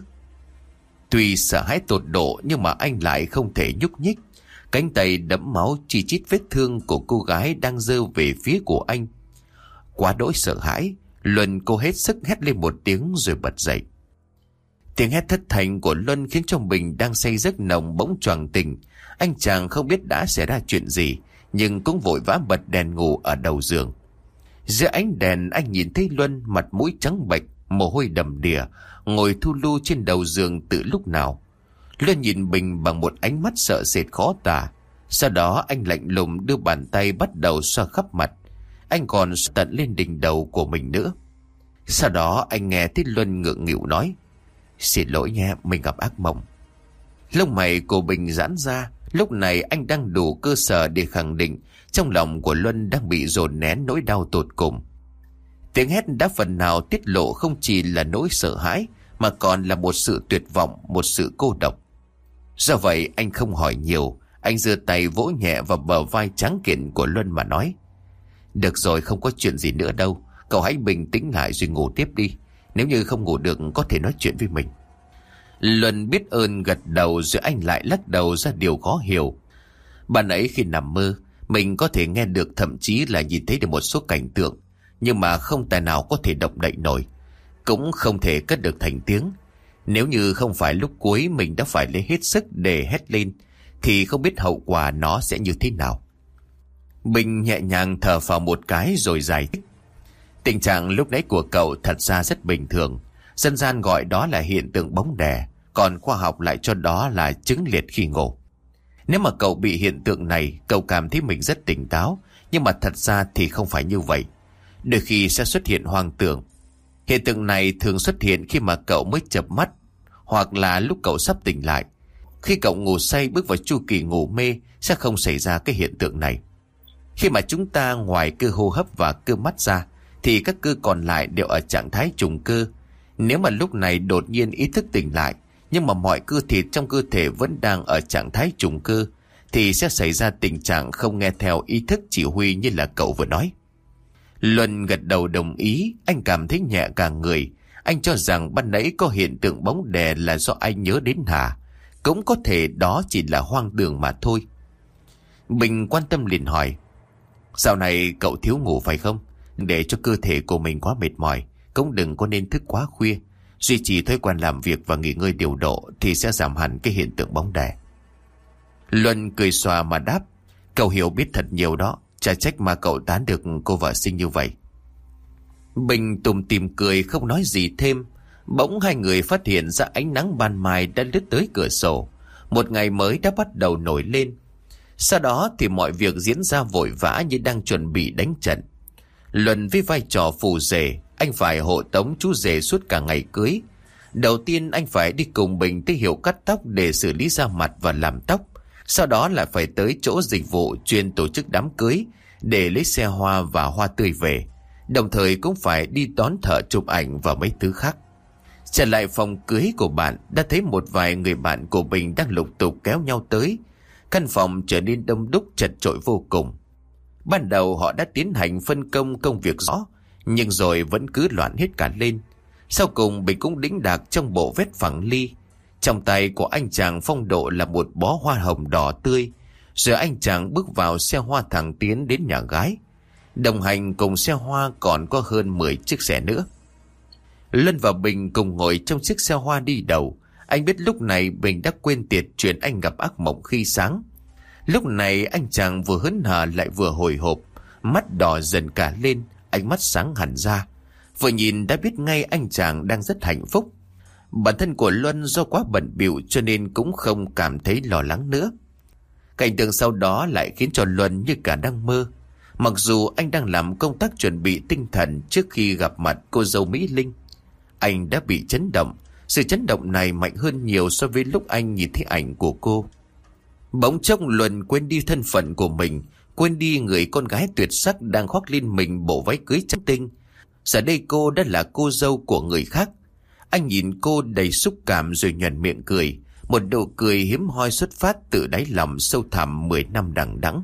S1: Tuy sợ hãi tột độ nhưng mà anh lại không thể nhúc nhích. Cánh tay đẫm máu chỉ chít vết thương của cô gái đang giơ về phía của anh. Quá đỗi sợ hãi, Luân cô hết sức hét lên một tiếng rồi bật dậy. Tiếng hét thất thanh của Luân khiến cho Bình đang say giấc nồng bỗng choàng tỉnh. Anh chàng không biết đã xảy ra chuyện gì, nhưng cũng vội vã bật đèn ngủ ở đầu giường. Giữa ánh đèn anh nhìn thấy Luân mặt mũi trắng bệch, mồ hôi đầm đìa, ngồi thu lu trên đầu giường từ lúc nào. Luân nhìn Bình bằng một ánh mắt sợ sệt khó tả. Sau đó anh lạnh lùng đưa bàn tay bắt đầu xoa khắp mặt. Anh còn tận lên đỉnh đầu của mình nữa. Sau đó anh nghe thấy Luân ngượng nghịu nói: "Xin lỗi nha, mình gặp ác mộng." Lông mày của Bình giãn ra. Lúc này anh đang đủ cơ sở để khẳng định trong lòng của Luân đang bị dồn nén nỗi đau tột cùng. Tiếng hét đã phần nào tiết lộ không chỉ là nỗi sợ hãi, mà còn là một sự tuyệt vọng, một sự cô độc. Do vậy anh không hỏi nhiều. Anh giơ tay vỗ nhẹ vào bờ vai trắng kiện của Luân mà nói: "Được rồi, không có chuyện gì nữa đâu. Cậu hãy bình tĩnh lại rồi ngủ tiếp đi. Nếu như không ngủ được có thể nói chuyện với mình." Luân biết ơn gật đầu, rồi anh lại lắc đầu ra điều khó hiểu. Ban ấy khi nằm mơ, mình có thể nghe được, thậm chí là nhìn thấy được một số cảnh tượng, nhưng mà không tài nào có thể động đậy nổi, cũng không thể cất được thành tiếng. Nếu như không phải lúc cuối mình đã phải lấy hết sức để hét lên, thì không biết hậu quả nó sẽ như thế nào. Bình nhẹ nhàng thở phào một cái rồi giải thích. Tình trạng lúc nãy của cậu thật ra rất bình thường. Dân gian gọi đó là hiện tượng bóng đè, còn khoa học lại cho đó là chứng liệt khi ngủ. Nếu mà cậu bị hiện tượng này, cậu cảm thấy mình rất tỉnh táo, nhưng mà thật ra thì không phải như vậy. Đôi khi sẽ xuất hiện hoang tưởng. Hiện tượng này thường xuất hiện khi mà cậu mới chợp mắt, hoặc là lúc cậu sắp tỉnh lại. Khi cậu ngủ say bước vào chu kỳ ngủ mê sẽ không xảy ra cái hiện tượng này. Khi mà chúng ta ngoài cơ hô hấp và cơ mắt ra, thì các cơ còn lại đều ở trạng thái trùng cơ. Nếu mà lúc này đột nhiên ý thức tỉnh lại, nhưng mà mọi cơ thịt trong cơ thể vẫn đang ở trạng thái trùng cơ, thì sẽ xảy ra tình trạng không nghe theo ý thức chỉ huy như là cậu vừa nói. Luân gật đầu đồng ý. Anh cảm thấy nhẹ cả người. Anh cho rằng ban nãy có hiện tượng bóng đè là do anh nhớ đến Hà. Cũng có thể đó chỉ là hoang tưởng mà thôi. Bình quan tâm liền hỏi, dạo này cậu thiếu ngủ phải không? Để cho cơ thể của mình quá mệt mỏi, cũng đừng có nên thức quá khuya. Duy trì thói quen làm việc và nghỉ ngơi điều độ thì sẽ giảm hẳn cái hiện tượng bóng đè. Luân cười xòa mà đáp, cậu hiểu biết thật nhiều đó. Chả trách mà cậu tán được cô vợ xinh như vậy. Bình tủm tỉm cười không nói gì thêm. Bỗng hai người phát hiện ra ánh nắng ban mai đã lướt tới cửa sổ. Một ngày mới đã bắt đầu nổi lên. Sau đó thì mọi việc diễn ra vội vã như đang chuẩn bị đánh trận. Luân với vai trò phù rể, anh phải hộ tống chú rể suốt cả ngày cưới. Đầu tiên anh phải đi cùng Bình tới hiệu cắt tóc để xử lý da mặt và làm tóc. Sau đó lại phải tới chỗ dịch vụ chuyên tổ chức đám cưới để lấy xe hoa và hoa tươi về. Đồng thời cũng phải đi đón thợ chụp ảnh và mấy thứ khác. Trở lại phòng cưới của bạn, đã thấy một vài người bạn của Bình đang lục tục kéo nhau tới. Căn phòng trở nên đông đúc chật chội vô cùng. Ban đầu họ đã tiến hành phân công công việc rõ, nhưng rồi vẫn cứ loạn hết cả lên. Sau cùng Bình cũng đĩnh đạc trong bộ vest phẳng ly. Trong tay của anh chàng phong độ là một bó hoa hồng đỏ tươi. Rồi anh chàng bước vào xe hoa thẳng tiến đến nhà gái. Đồng hành cùng xe hoa còn có hơn mười chiếc xe nữa. Luân và Bình cùng ngồi trong chiếc xe hoa đi đầu. Anh biết lúc này Bình đã quên tiệt chuyện anh gặp ác mộng khi sáng. Lúc này anh chàng vừa hớn hở lại vừa hồi hộp, mắt đỏ dần cả lên, ánh mắt sáng hẳn ra. Vừa nhìn đã biết ngay anh chàng đang rất hạnh phúc. Bản thân của Luân do quá bận bịu cho nên cũng không cảm thấy lo lắng nữa. Cảnh tượng sau đó lại khiến cho Luân như cả đang mơ. Mặc dù anh đang làm công tác chuẩn bị tinh thần trước khi gặp mặt cô dâu Mỹ Linh, anh đã bị chấn động. Sự chấn động này mạnh hơn nhiều so với lúc anh nhìn thấy ảnh của cô. Bỗng chốc Luân quên đi thân phận của mình, quên đi người con gái tuyệt sắc đang khoác lên mình bộ váy cưới trắng tinh. Giờ đây cô đã là cô dâu của người khác. Anh nhìn cô đầy xúc cảm rồi nhoẻn miệng cười, một nụ cười hiếm hoi xuất phát từ đáy lòng sâu thẳm mười năm đằng đẵng.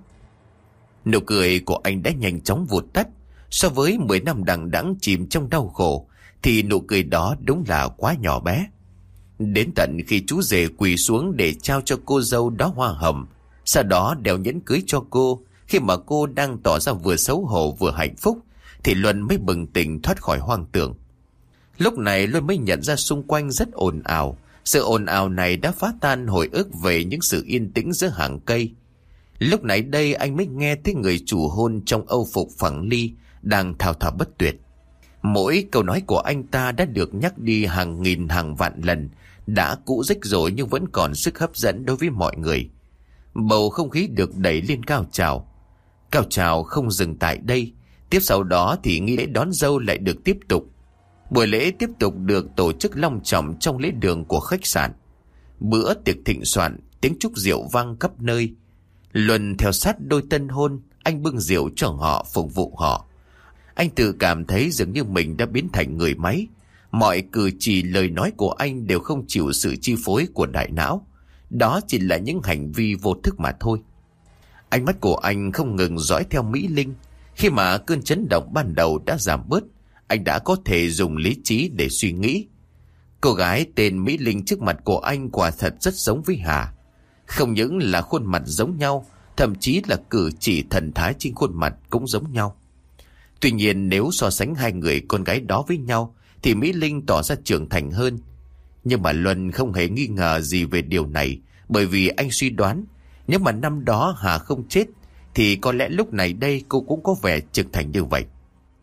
S1: Nụ cười của anh đã nhanh chóng vụt tắt. So với mười năm đằng đẵng chìm trong đau khổ thì nụ cười đó đúng là quá nhỏ bé. Đến tận khi chú rể quỳ xuống để trao cho cô dâu đó hoa hồng, sau đó đeo nhẫn cưới cho cô, khi mà cô đang tỏ ra vừa xấu hổ vừa hạnh phúc, thì Luân mới bừng tỉnh thoát khỏi hoang tưởng. Lúc này Luân mới nhận ra xung quanh rất ồn ào. Sự ồn ào này đã phá tan hồi ức về những sự yên tĩnh giữa hàng cây. Lúc này đây anh mới nghe thấy người chủ hôn trong âu phục phẳng ly đang thao thao bất tuyệt. Mỗi câu nói của anh ta đã được nhắc đi hàng nghìn hàng vạn lần, đã cũ rích rồi nhưng vẫn còn sức hấp dẫn đối với mọi người. Bầu không khí được đẩy lên cao trào. Cao trào không dừng tại đây. Tiếp sau đó thì nghi lễ đón dâu lại được tiếp tục. Buổi lễ tiếp tục được tổ chức long trọng trong lễ đường của khách sạn. Bữa tiệc thịnh soạn, tiếng chúc rượu vang khắp nơi. Luân theo sát đôi tân hôn, anh bưng rượu cho họ, phục vụ họ. Anh tự cảm thấy dường như mình đã biến thành người máy. Mọi cử chỉ lời nói của anh đều không chịu sự chi phối của đại não. Đó chỉ là những hành vi vô thức mà thôi. Ánh mắt của anh không ngừng dõi theo Mỹ Linh. Khi mà cơn chấn động ban đầu đã giảm bớt, anh đã có thể dùng lý trí để suy nghĩ. Cô gái tên Mỹ Linh trước mặt của anh quả thật rất giống với Hà. Không những là khuôn mặt giống nhau, thậm chí là cử chỉ thần thái trên khuôn mặt cũng giống nhau. Tuy nhiên nếu so sánh hai người con gái đó với nhau thì Mỹ Linh tỏ ra trưởng thành hơn. Nhưng mà Luân không hề nghi ngờ gì về điều này, bởi vì anh suy đoán Nếu mà năm đó Hà không chết thì có lẽ lúc này đây cô cũng có vẻ trưởng thành như vậy.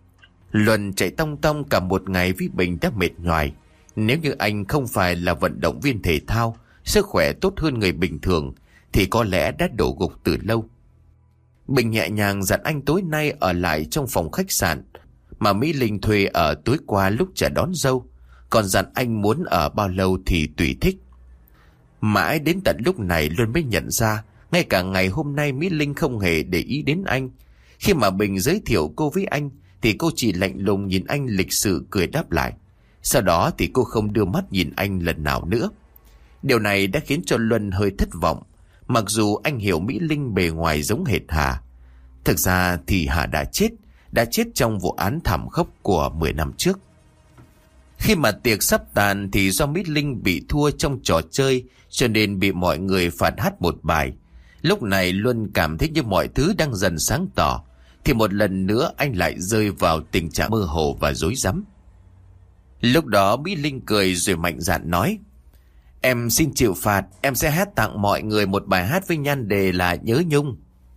S1: Luân chạy tong tong cả một ngày với Bình đã mệt nhoài. Nếu như anh không phải là vận động viên thể thao, sức khỏe tốt hơn người bình thường, thì có lẽ đã đổ gục từ lâu. Bình nhẹ nhàng dặn anh tối nay ở lại trong phòng khách sạn mà Mỹ Linh thuê ở tối qua lúc chờ đón dâu, còn dặn anh muốn ở bao lâu thì tùy thích. Mãi đến tận lúc này Luân mới nhận ra, ngay cả ngày hôm nay Mỹ Linh không hề để ý đến anh. Khi mà Bình giới thiệu cô với anh thì cô chỉ lạnh lùng nhìn anh lịch sự cười đáp lại. Sau đó thì cô không đưa mắt nhìn anh lần nào nữa. Điều này đã khiến cho Luân hơi thất vọng. Mặc dù anh hiểu Mỹ Linh bề ngoài giống hệt Hà, thực ra thì Hà đã chết, đã chết trong vụ án thảm khốc của mười năm trước. Khi mà tiệc sắp tàn thì do Mỹ Linh bị thua trong trò chơi cho nên bị mọi người phạt hát một bài. Lúc này Luân cảm thấy như mọi thứ đang dần sáng tỏ, thì một lần nữa anh lại rơi vào tình trạng mơ hồ và rối rắm. Lúc đó Mỹ Linh cười rồi mạnh dạn nói: "Em xin chịu phạt, em sẽ hát tặng mọi người một bài hát với nhan đề là Nhớ Nhung."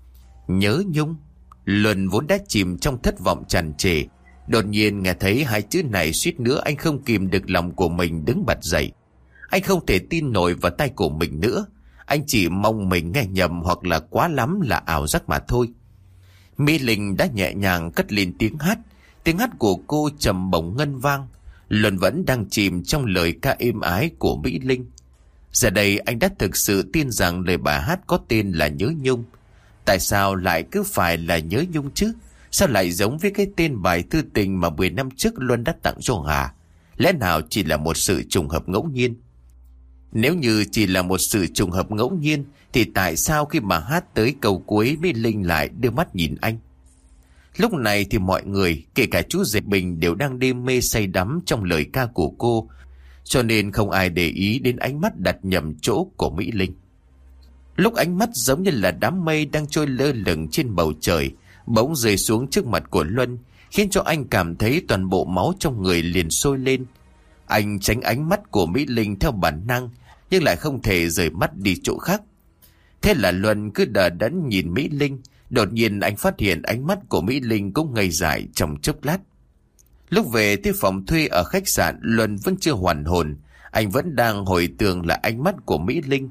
S1: Nhớ Nhung? Luân vốn đã chìm trong thất vọng tràn trề, đột nhiên nghe thấy hai chữ này suýt nữa anh không kìm được lòng của mình đứng bật dậy. Anh không thể tin nổi vào tay của mình nữa. Anh chỉ mong mình nghe nhầm hoặc là quá lắm là ảo giác mà thôi. Mỹ Linh đã nhẹ nhàng cất lên tiếng hát. Tiếng hát của cô trầm bổng ngân vang. Luân vẫn đang chìm trong lời ca êm ái của Mỹ Linh. Giờ đây anh đã thực sự tin rằng lời bài hát có tên là Nhớ Nhung. Tại sao lại cứ phải là Nhớ Nhung chứ? Sao lại giống với cái tên bài thư tình mà mười năm trước Luân đã tặng cho Hà? Lẽ nào chỉ là một sự trùng hợp ngẫu nhiên? Nếu như chỉ là một sự trùng hợp ngẫu nhiên thì tại sao khi mà hát tới câu cuối Mỹ Linh lại đưa mắt nhìn anh? Lúc này thì mọi người, kể cả chú Diệp Bình, đều đang đêm mê say đắm trong lời ca của cô, cho nên không ai để ý đến ánh mắt đặt nhầm chỗ của Mỹ Linh. Lúc ánh mắt giống như là đám mây đang trôi lơ lửng trên bầu trời bỗng rơi xuống trước mặt của Luân, khiến cho anh cảm thấy toàn bộ máu trong người liền sôi lên. Anh tránh ánh mắt của Mỹ Linh theo bản năng, nhưng lại không thể rời mắt đi chỗ khác. Thế là Luân cứ đờ đẫn nhìn Mỹ Linh. Đột nhiên anh phát hiện ánh mắt của Mỹ Linh cũng ngây dại trong chốc lát. Lúc về tới phòng thuê ở khách sạn, Luân vẫn chưa hoàn hồn. Anh vẫn đang hồi tưởng lại ánh mắt của Mỹ Linh.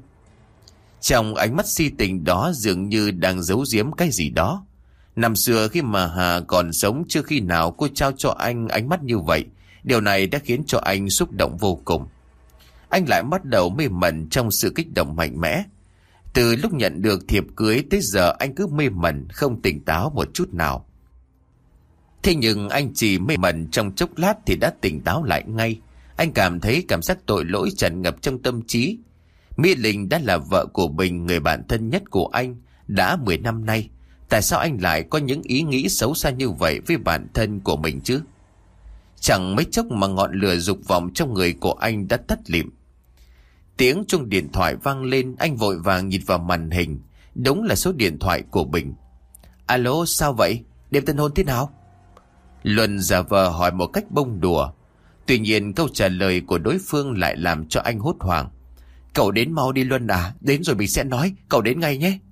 S1: Trong ánh mắt si tình đó dường như đang giấu giếm cái gì đó. Năm xưa khi mà Hà còn sống, chưa khi nào cô trao cho anh ánh mắt như vậy. Điều này đã khiến cho anh xúc động vô cùng. Anh lại bắt đầu mê mẩn trong sự kích động mạnh mẽ. Từ lúc nhận được thiệp cưới tới giờ anh cứ mê mẩn, không tỉnh táo một chút nào. Thế nhưng anh chỉ mê mẩn trong chốc lát thì đã tỉnh táo lại ngay. Anh cảm thấy cảm giác tội lỗi tràn ngập trong tâm trí. Mỹ Linh đã là vợ của Bình, người bạn thân nhất của anh, đã mười năm nay. Tại sao anh lại có những ý nghĩ xấu xa như vậy với bản thân của mình chứ? Chẳng mấy chốc mà ngọn lửa dục vọng trong người của anh đã tắt lịm. Tiếng chuông điện thoại vang lên, anh vội vàng nhìn vào màn hình. Đúng là số điện thoại của Bình. Alo, sao vậy? Đêm tân hôn thế nào? Luân giả vờ hỏi một cách bông đùa. Tuy nhiên câu trả lời của đối phương lại làm cho anh hốt hoảng. Cậu đến mau đi Luân à, đến rồi mình sẽ nói, cậu đến ngay nhé.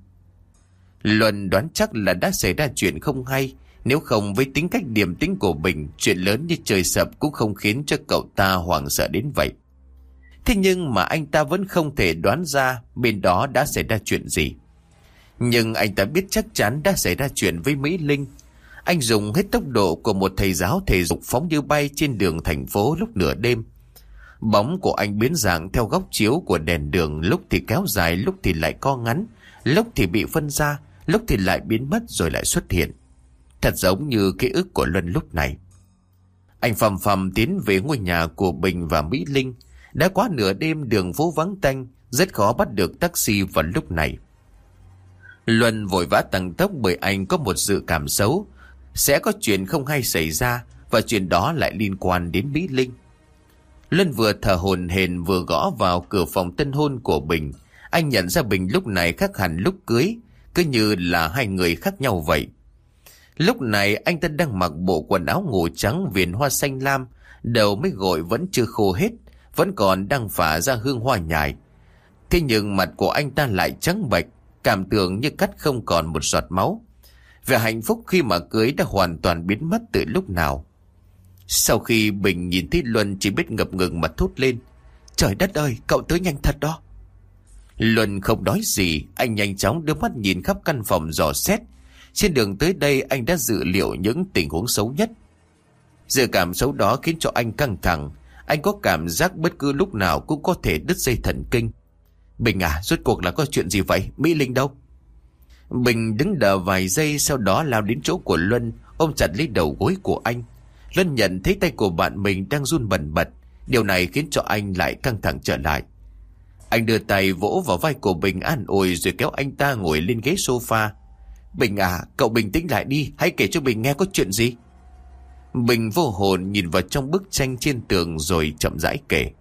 S1: Luân đoán chắc là đã xảy ra chuyện không hay. Nếu không với tính cách điềm tĩnh của Bình, chuyện lớn như trời sập cũng không khiến cho cậu ta hoảng sợ đến vậy. Thế nhưng mà anh ta vẫn không thể đoán ra bên đó đã xảy ra chuyện gì. Nhưng anh ta biết chắc chắn đã xảy ra chuyện với Mỹ Linh. Anh dùng hết tốc độ của một thầy giáo thể dục phóng như bay trên đường thành phố lúc nửa đêm. Bóng của anh biến dạng theo góc chiếu của đèn đường, lúc thì kéo dài, lúc thì lại co ngắn, lúc thì bị phân ra, lúc thì lại biến mất rồi lại xuất hiện. Thật giống như ký ức của Luân lúc này. Anh phầm phầm tiến về ngôi nhà của Bình và Mỹ Linh. Đã quá nửa đêm, đường phố vắng tanh, rất khó bắt được taxi vào lúc này. Luân vội vã tăng tốc bởi anh có một dự cảm xấu sẽ có chuyện không hay xảy ra, và chuyện đó lại liên quan đến Mỹ Linh. Luân vừa thở hổn hển vừa gõ vào cửa phòng tân hôn của Bình. Anh nhận ra Bình lúc này khác hẳn lúc cưới, cứ như là hai người khác nhau vậy. Lúc này anh ta đang mặc bộ quần áo ngủ trắng viền hoa xanh lam, đầu mới gội vẫn chưa khô hết, vẫn còn đang phả ra hương hoa nhài. Thế nhưng mặt của anh ta lại trắng bệch, cảm tưởng như cắt không còn một giọt máu. Vẻ hạnh phúc khi mà cưới đã hoàn toàn biến mất từ lúc nào. Sau khi Bình nhìn thấy Luân chỉ biết ngập ngừng mà thốt lên: Trời đất ơi, cậu tới nhanh thật đó. Luân không nói gì, anh nhanh chóng đưa mắt nhìn khắp căn phòng dò xét. Trên đường tới đây anh đã dự liệu những tình huống xấu nhất. Dự cảm xấu đó khiến cho anh căng thẳng. Anh có cảm giác bất cứ lúc nào cũng có thể đứt dây thần kinh. Bình à, rốt cuộc là có chuyện gì vậy? Mỹ Linh đâu? Bình đứng đợi vài giây, sau đó lao đến chỗ của Luân, ôm chặt lấy đầu gối của anh. Luân nhận thấy tay của bạn mình đang run bần bật. Điều này khiến cho anh lại căng thẳng trở lại. Anh đưa tay vỗ vào vai của Bình an ủi, rồi kéo anh ta ngồi lên ghế sofa. Bình à, cậu bình tĩnh lại đi, hãy kể cho Bình nghe có chuyện gì. Bình vô hồn nhìn vào trong bức tranh trên tường rồi chậm rãi kể.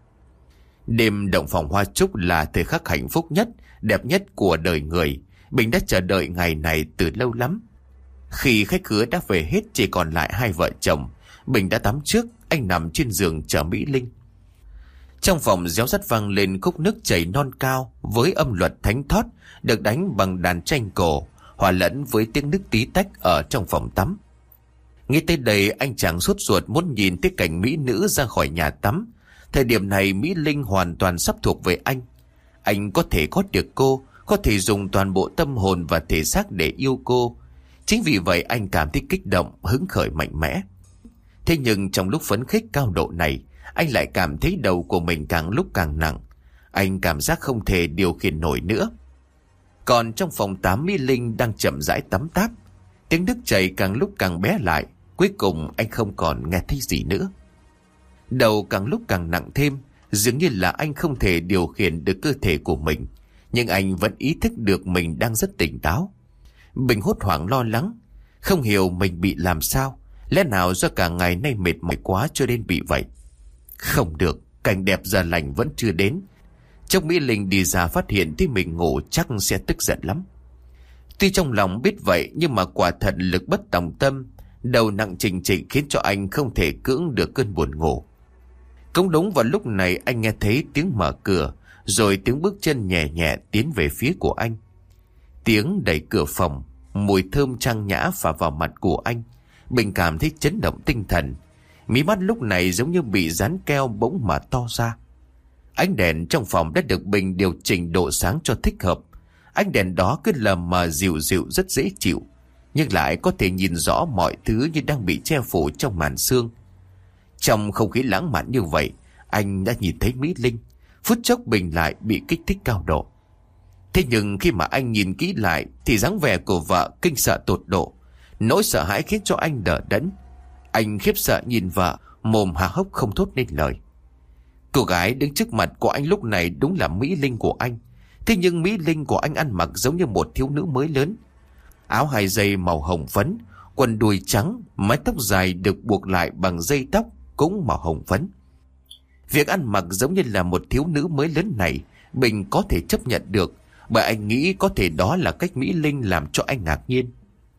S1: Đêm động phòng hoa trúc là thời khắc hạnh phúc nhất, đẹp nhất của đời người. Bình đã chờ đợi ngày này từ lâu lắm. Khi khách khứa đã về hết, chỉ còn lại hai vợ chồng. Bình đã tắm trước, anh nằm trên giường chờ Mỹ Linh. Trong phòng réo rắt vang lên khúc nước chảy non cao với âm luật thánh thót được đánh bằng đàn tranh cổ, hòa lẫn với tiếng nước tí tách ở trong phòng tắm. Nghĩ tới đây, anh chàng sốt ruột muốn nhìn thấy cảnh mỹ nữ ra khỏi nhà tắm. Thời điểm này Mỹ Linh hoàn toàn sắp thuộc về anh. Anh có thể có được cô, có thể dùng toàn bộ tâm hồn và thể xác để yêu cô. Chính vì vậy anh cảm thấy kích động, hứng khởi mạnh mẽ. Thế nhưng trong lúc phấn khích cao độ này, anh lại cảm thấy đầu của mình càng lúc càng nặng. Anh cảm giác không thể điều khiển nổi nữa. Còn trong phòng tắm, Mỹ Linh đang chậm rãi tắm táp. Tiếng nước chảy càng lúc càng bé lại. Cuối cùng anh không còn nghe thấy gì nữa. Đầu càng lúc càng nặng thêm. Dường như là anh không thể điều khiển được cơ thể của mình. Nhưng anh vẫn ý thức được mình đang rất tỉnh táo. Bình hốt hoảng lo lắng, không hiểu mình bị làm sao. Lẽ nào do cả ngày nay mệt mỏi quá cho nên bị vậy? Không được, cảnh đẹp giờ lành vẫn chưa đến. Chốc Mỹ Linh đi ra phát hiện thì mình ngủ chắc sẽ tức giận lắm. Tuy trong lòng biết vậy, nhưng mà quả thật lực bất tòng tâm, đầu nặng trình trịch khiến cho anh không thể cưỡng được cơn buồn ngủ. Cũng đúng vào lúc này anh nghe thấy tiếng mở cửa, rồi tiếng bước chân nhẹ nhẹ tiến về phía của anh. Tiếng đẩy cửa phòng, mùi thơm trang nhã phả vào mặt của anh. Bình cảm thấy chấn động tinh thần. Mí mắt lúc này giống như bị dán keo bỗng mà to ra. Ánh đèn trong phòng đã được Bình điều chỉnh độ sáng cho thích hợp. Ánh đèn đó cứ lờ mờ dịu dịu rất dễ chịu, nhưng lại có thể nhìn rõ mọi thứ như đang bị che phủ trong màn sương. Trong không khí lãng mạn như vậy, anh đã nhìn thấy Mỹ Linh. Phút chốc Bình lại bị kích thích cao độ. Thế nhưng khi mà anh nhìn kỹ lại thì dáng vẻ của vợ kinh sợ tột độ. Nỗi sợ hãi khiến cho anh đờ đẫn. Anh khiếp sợ nhìn vợ, mồm há hốc không thốt nên lời. Cô gái đứng trước mặt của anh lúc này đúng là Mỹ Linh của anh. Thế nhưng Mỹ Linh của anh ăn mặc giống như một thiếu nữ mới lớn. Áo hai dây màu hồng phấn, quần đùi trắng, mái tóc dài được buộc lại bằng dây tóc cũng màu hồng phấn. Việc ăn mặc giống như là một thiếu nữ mới lớn này Bình có thể chấp nhận được, bởi anh nghĩ có thể đó là cách Mỹ Linh làm cho anh ngạc nhiên.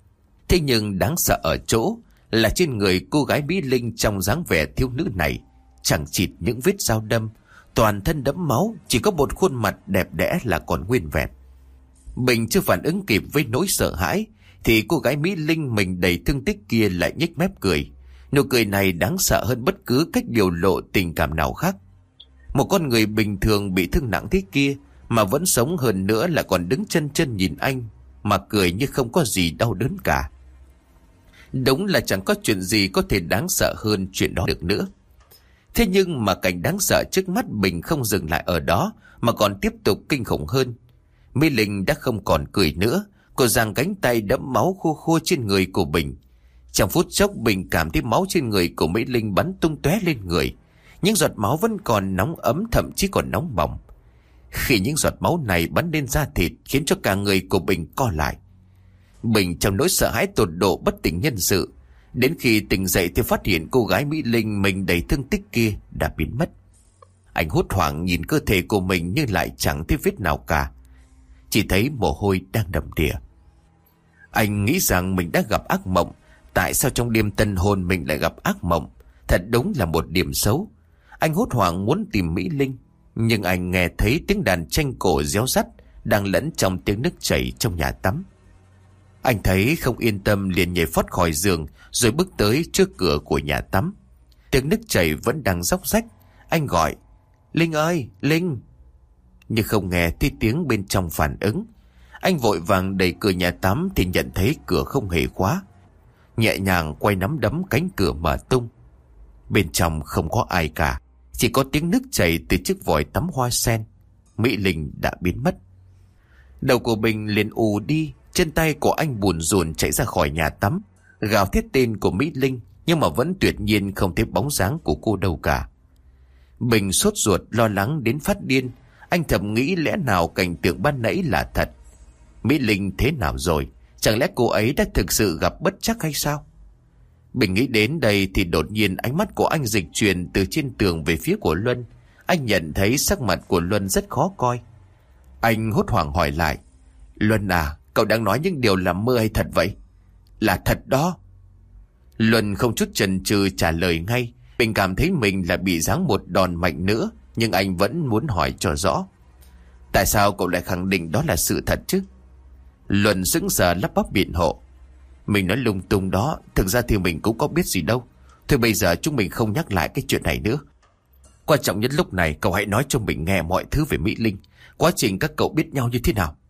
S1: Thế nhưng đáng sợ ở chỗ là trên người cô gái Mỹ Linh trong dáng vẻ thiếu nữ này chẳng chịt những vết dao đâm, toàn thân đẫm máu, chỉ có một khuôn mặt đẹp đẽ là còn nguyên vẹn. Bình chưa phản ứng kịp với nỗi sợ hãi thì cô gái Mỹ Linh mình đầy thương tích kia lại nhếch mép cười. Nụ cười này đáng sợ hơn bất cứ cách biểu lộ tình cảm nào khác. Một con người bình thường bị thương nặng thế kia mà vẫn sống, hơn nữa là còn đứng chân chân nhìn anh mà cười như không có gì đau đớn cả. Đúng là chẳng có chuyện gì có thể đáng sợ hơn chuyện đó được nữa. Thế nhưng mà cảnh đáng sợ trước mắt Bình không dừng lại ở đó mà còn tiếp tục kinh khủng hơn. Mỹ Linh đã không còn cười nữa. Cô giang cánh tay đẫm máu khô khô trên người của Bình. Trong phút chốc Bình cảm thấy máu trên người của Mỹ Linh bắn tung tóe lên người. Những giọt máu vẫn còn nóng ấm, thậm chí còn nóng bỏng. Khi những giọt máu này bắn lên da thịt khiến cho cả người của Bình co lại. Bình trong nỗi sợ hãi tột độ bất tỉnh nhân sự. Đến khi tỉnh dậy thì phát hiện cô gái Mỹ Linh mình đầy thương tích kia đã biến mất. Anh hốt hoảng nhìn cơ thể của mình nhưng lại chẳng thấy vết nào cả. Chỉ thấy mồ hôi đang đầm đìa. Anh nghĩ rằng mình đã gặp ác mộng. Tại sao trong đêm tân hôn mình lại gặp ác mộng? Thật đúng là một điểm xấu. Anh hốt hoảng muốn tìm Mỹ Linh, nhưng anh nghe thấy tiếng đàn tranh cổ réo rắt đang lẫn trong tiếng nước chảy trong nhà tắm. Anh thấy không yên tâm liền nhảy phót khỏi giường rồi bước tới trước cửa của nhà tắm. Tiếng nước chảy vẫn đang róc rách. Anh gọi: Linh ơi, Linh! Nhưng không nghe thấy tiếng bên trong phản ứng. Anh vội vàng đẩy cửa nhà tắm thì nhận thấy cửa không hề khóa. Nhẹ nhàng quay nắm đấm cánh cửa mở tung. Bên trong không có ai cả, chỉ có tiếng nước chảy từ chiếc vòi tắm hoa sen. Mỹ Linh đã biến mất. Đầu của Bình liền ù đi. Chân tay của anh bùn rùn chạy ra khỏi nhà tắm, gào thét tên của Mỹ Linh, nhưng mà vẫn tuyệt nhiên không thấy bóng dáng của cô đâu cả. Bình sốt ruột lo lắng đến phát điên. Anh thầm nghĩ lẽ nào cảnh tượng ban nãy là thật. Mỹ Linh thế nào rồi? Chẳng lẽ cô ấy đã thực sự gặp bất trắc hay sao? Bình nghĩ đến đây thì đột nhiên ánh mắt của anh dịch chuyển từ trên tường về phía của Luân. Anh nhận thấy sắc mặt của Luân rất khó coi. Anh hốt hoảng hỏi lại: Luân à, cậu đang nói những điều làm mơ hay thật vậy? Là thật đó. Luân không chút chần chừ trả lời ngay. Bình cảm thấy mình là bị giáng một đòn mạnh nữa, nhưng anh vẫn muốn hỏi cho rõ. Tại sao cậu lại khẳng định đó là sự thật chứ? Luân sững sờ lắp bắp biện hộ: Mình nói lung tung đó, thực ra thì mình cũng có biết gì đâu. Thôi bây giờ chúng mình không nhắc lại cái chuyện này nữa. Quan trọng nhất lúc này cậu hãy nói cho mình nghe mọi thứ về Mỹ Linh. Quá trình các cậu biết nhau như thế nào?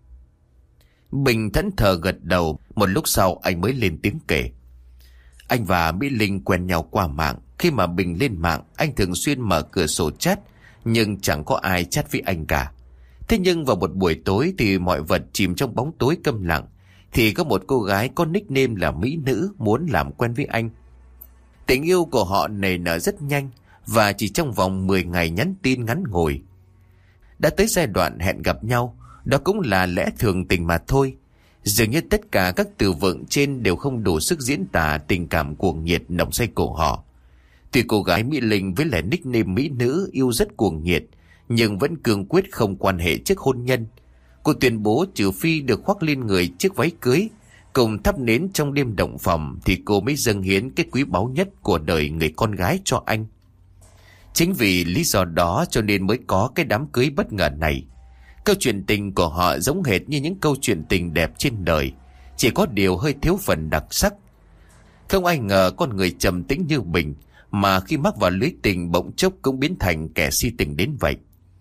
S1: Bình thẫn thờ gật đầu. Một lúc sau anh mới lên tiếng kể. Anh và Mỹ Linh quen nhau qua mạng. Khi mà Bình lên mạng, anh thường xuyên mở cửa sổ chat, nhưng chẳng có ai chat với anh cả. Thế nhưng vào một buổi tối thì mọi vật chìm trong bóng tối câm lặng, thì có một cô gái có nickname là Mỹ Nữ muốn làm quen với anh. Tình yêu của họ nảy nở rất nhanh, và chỉ trong vòng mười ngày nhắn tin ngắn ngủi đã tới giai đoạn hẹn gặp nhau. Đó cũng là lẽ thường tình mà thôi. Dường như tất cả các từ vựng trên đều không đủ sức diễn tả tình cảm cuồng nhiệt nồng say của họ. Tuy cô gái Mỹ Linh với lại nickname Mỹ Nữ yêu rất cuồng nhiệt, nhưng vẫn cương quyết không quan hệ trước hôn nhân. Cô tuyên bố trừ phi được khoác lên người chiếc váy cưới cùng thắp nến trong đêm động phòng thì cô mới dâng hiến cái quý báu nhất của đời người con gái cho anh. Chính vì lý do đó cho nên mới có cái đám cưới bất ngờ này. Câu chuyện tình của họ giống hệt như những câu chuyện tình đẹp trên đời, chỉ có điều hơi thiếu phần đặc sắc. Không ai ngờ con người trầm tĩnh như Bình mà khi mắc vào lưới tình bỗng chốc cũng biến thành kẻ si tình đến vậy.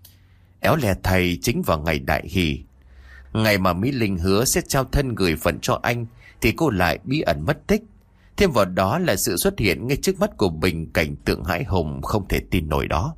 S1: Éo le thay, chính vào ngày đại hỷ, ngày mà Mỹ Linh hứa sẽ trao thân gửi phận cho anh, thì cô lại bí ẩn mất tích. Thêm vào đó là sự xuất hiện ngay trước mắt của Bình cảnh tượng hãi hùng không thể tin nổi đó.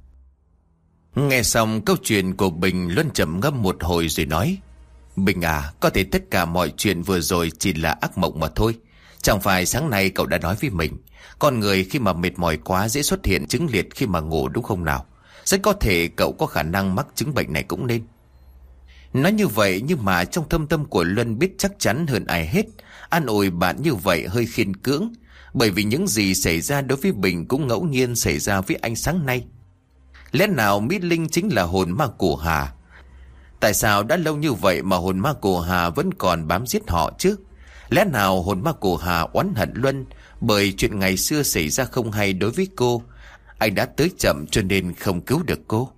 S1: Nghe xong câu chuyện của Bình, Luân trầm ngâm một hồi rồi nói: Bình à, có thể tất cả mọi chuyện vừa rồi chỉ là ác mộng mà thôi. Chẳng phải sáng nay cậu đã nói với mình, con người khi mà mệt mỏi quá dễ xuất hiện chứng liệt khi mà ngủ đúng không nào? Rất có thể cậu có khả năng mắc chứng bệnh này cũng nên. Nói như vậy nhưng mà trong thâm tâm của Luân biết chắc chắn hơn ai hết, an ủi bạn như vậy hơi khiên cưỡng, bởi vì những gì xảy ra đối với Bình cũng ngẫu nhiên xảy ra với anh sáng nay. Lẽ nào Mỹ Linh chính là hồn ma của Hà? Tại sao đã lâu như vậy mà hồn ma của Hà vẫn còn bám giết họ chứ? Lẽ nào hồn ma của Hà oán hận Luân bởi chuyện ngày xưa xảy ra không hay đối với cô? Anh đã tới chậm cho nên không cứu được cô.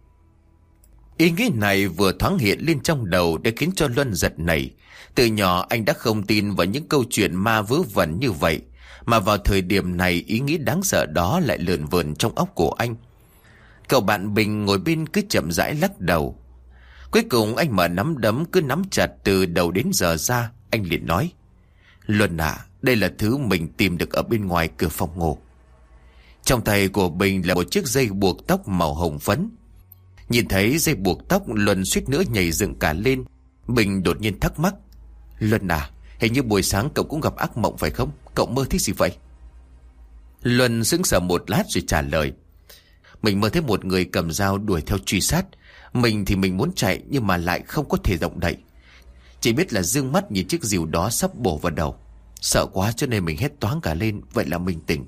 S1: Ý nghĩ này vừa thoáng hiện lên trong đầu để khiến cho Luân giật nảy. Từ nhỏ anh đã không tin vào những câu chuyện ma vớ vẩn như vậy, mà vào thời điểm này ý nghĩ đáng sợ đó lại lượn vờn trong óc của anh. Cậu bạn Bình ngồi bên cứ chậm rãi lắc đầu. Cuối cùng anh mở nắm đấm cứ nắm chặt từ đầu đến giờ ra. Anh liền nói: Luân à, đây là thứ mình tìm được ở bên ngoài cửa phòng ngủ. Trong tay của Bình là một chiếc dây buộc tóc màu hồng phấn. Nhìn thấy dây buộc tóc, Luân suýt nữa nhảy dựng cả lên. Bình đột nhiên thắc mắc: Luân à, hình như buổi sáng cậu cũng gặp ác mộng phải không? Cậu mơ thấy gì vậy? Luân sững sờ một lát rồi trả lời: Mình mơ thấy một người cầm dao đuổi theo truy sát. Mình thì mình muốn chạy nhưng mà lại không có thể động đậy. Chỉ biết là dương mắt nhìn chiếc rìu đó sắp bổ vào đầu. Sợ quá cho nên mình hét toáng cả lên. Vậy là mình tỉnh.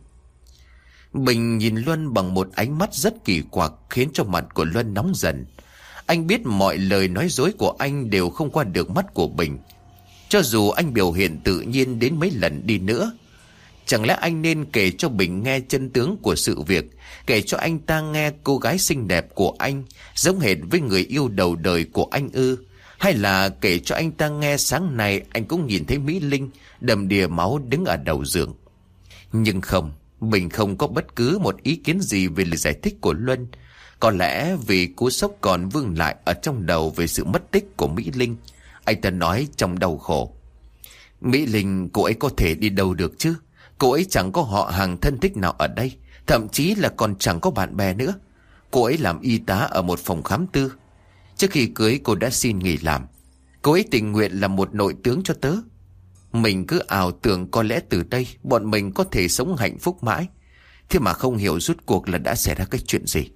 S1: Bình nhìn Luân bằng một ánh mắt rất kỳ quặc, khiến cho mặt của Luân nóng dần. Anh biết mọi lời nói dối của anh đều không qua được mắt của Bình. Cho dù anh biểu hiện tự nhiên đến mấy lần đi nữa, chẳng lẽ anh nên kể cho Bình nghe chân tướng của sự việc, kể cho anh ta nghe cô gái xinh đẹp của anh giống hệt với người yêu đầu đời của anh ư? Hay là kể cho anh ta nghe sáng nay anh cũng nhìn thấy Mỹ Linh đầm đìa máu đứng ở đầu giường. Nhưng không, Bình không có bất cứ một ý kiến gì về lời giải thích của Luân. Có lẽ vì cú sốc còn vương lại ở trong đầu về sự mất tích của Mỹ Linh, anh ta nói trong đau khổ: Mỹ Linh, cô ấy có thể đi đâu được chứ? Cô ấy chẳng có họ hàng thân thích nào ở đây, thậm chí là còn chẳng có bạn bè nữa. Cô ấy làm y tá ở một phòng khám tư. Trước khi cưới cô đã xin nghỉ làm. Cô ấy tình nguyện làm một nội tướng cho tớ. Mình cứ ảo tưởng có lẽ từ đây bọn mình có thể sống hạnh phúc mãi. Thế mà không hiểu rốt cuộc là đã xảy ra cái chuyện gì.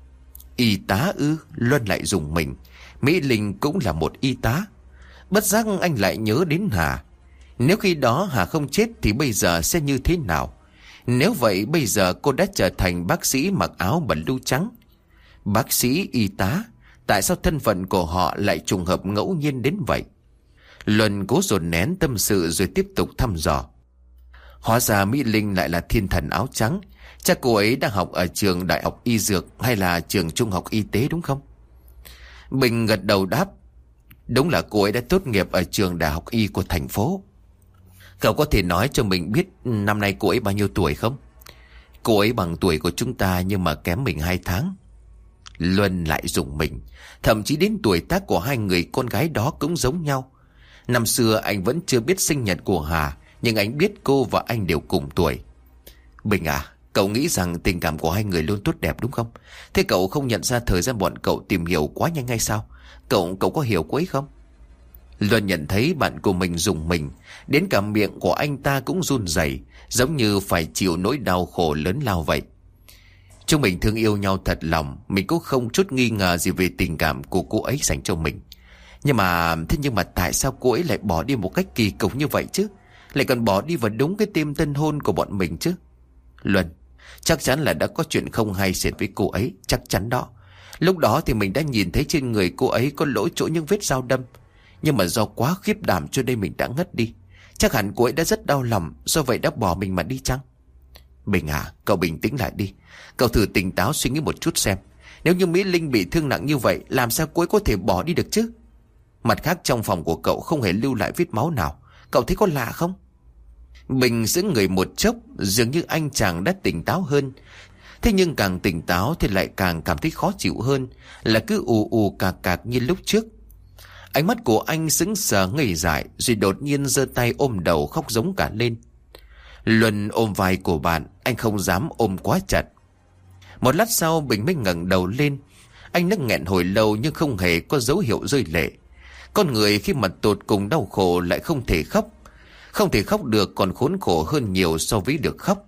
S1: Y tá ư? Luân lại dùng mình. Mỹ Linh cũng là một y tá. Bất giác anh lại nhớ đến Hà. Nếu khi đó Hà không chết thì bây giờ sẽ như thế nào? Nếu vậy bây giờ cô đã trở thành bác sĩ mặc áo bẩn lưu trắng. Bác sĩ, y tá, tại sao thân phận của họ lại trùng hợp ngẫu nhiên đến vậy? Luân cố dồn nén tâm sự rồi tiếp tục thăm dò. Hóa ra Mỹ Linh lại là thiên thần áo trắng. Chắc cô ấy đang học ở trường đại học y dược hay là trường trung học y tế đúng không? Bình gật đầu đáp: Đúng là cô ấy đã tốt nghiệp ở trường đại học y của thành phố. Cậu có thể nói cho mình biết năm nay cô ấy bao nhiêu tuổi không? Cô ấy bằng tuổi của chúng ta nhưng mà kém mình hai tháng. Luân lại dùng mình. Thậm chí đến tuổi tác của hai người con gái đó cũng giống nhau. Năm xưa anh vẫn chưa biết sinh nhật của Hà, nhưng anh biết cô và anh đều cùng tuổi. Bình à, cậu nghĩ rằng tình cảm của hai người luôn tốt đẹp đúng không? Thế cậu không nhận ra thời gian bọn cậu tìm hiểu quá nhanh hay sao? Cậu cậu có hiểu cô ấy không? Luân nhận thấy bạn của mình dùng mình. Đến cả miệng của anh ta cũng run rẩy, giống như phải chịu nỗi đau khổ lớn lao vậy. Chúng mình thương yêu nhau thật lòng. Mình cũng không chút nghi ngờ gì về tình cảm của cô ấy dành cho mình. Nhưng mà Thế nhưng mà tại sao cô ấy lại bỏ đi một cách kỳ cục như vậy chứ? Lại còn bỏ đi vào đúng cái đêm tân hôn của bọn mình chứ? Luân, chắc chắn là đã có chuyện không hay xảy với cô ấy. Chắc chắn đó. Lúc đó thì mình đã nhìn thấy trên người cô ấy có lỗ chỗ những vết dao đâm. Nhưng mà do quá khiếp đảm cho nên mình đã ngất đi. Chắc hẳn cô ấy đã rất đau lòng, do vậy đã bỏ mình mà đi chăng? Bình à, cậu bình tĩnh lại đi. Cậu thử tỉnh táo suy nghĩ một chút xem. Nếu như Mỹ Linh bị thương nặng như vậy, làm sao cô ấy có thể bỏ đi được chứ? Mặt khác, trong phòng của cậu không hề lưu lại vết máu nào. Cậu thấy có lạ không? Bình giữ người một chốc, dường như anh chàng đã tỉnh táo hơn. Thế nhưng càng tỉnh táo thì lại càng cảm thấy khó chịu hơn, là cứ ù ù cạc cạc như lúc trước. Ánh mắt của anh sững sờ ngây dại, rồi đột nhiên giơ tay ôm đầu khóc giống cả lên. Luân ôm vai của bạn, anh không dám ôm quá chặt. Một lát sau Bình mới ngẩng đầu lên. Anh nức nghẹn hồi lâu nhưng không hề có dấu hiệu rơi lệ. Con người khi mà tột cùng đau khổ lại không thể khóc. Không thể khóc được còn khốn khổ hơn nhiều so với được khóc.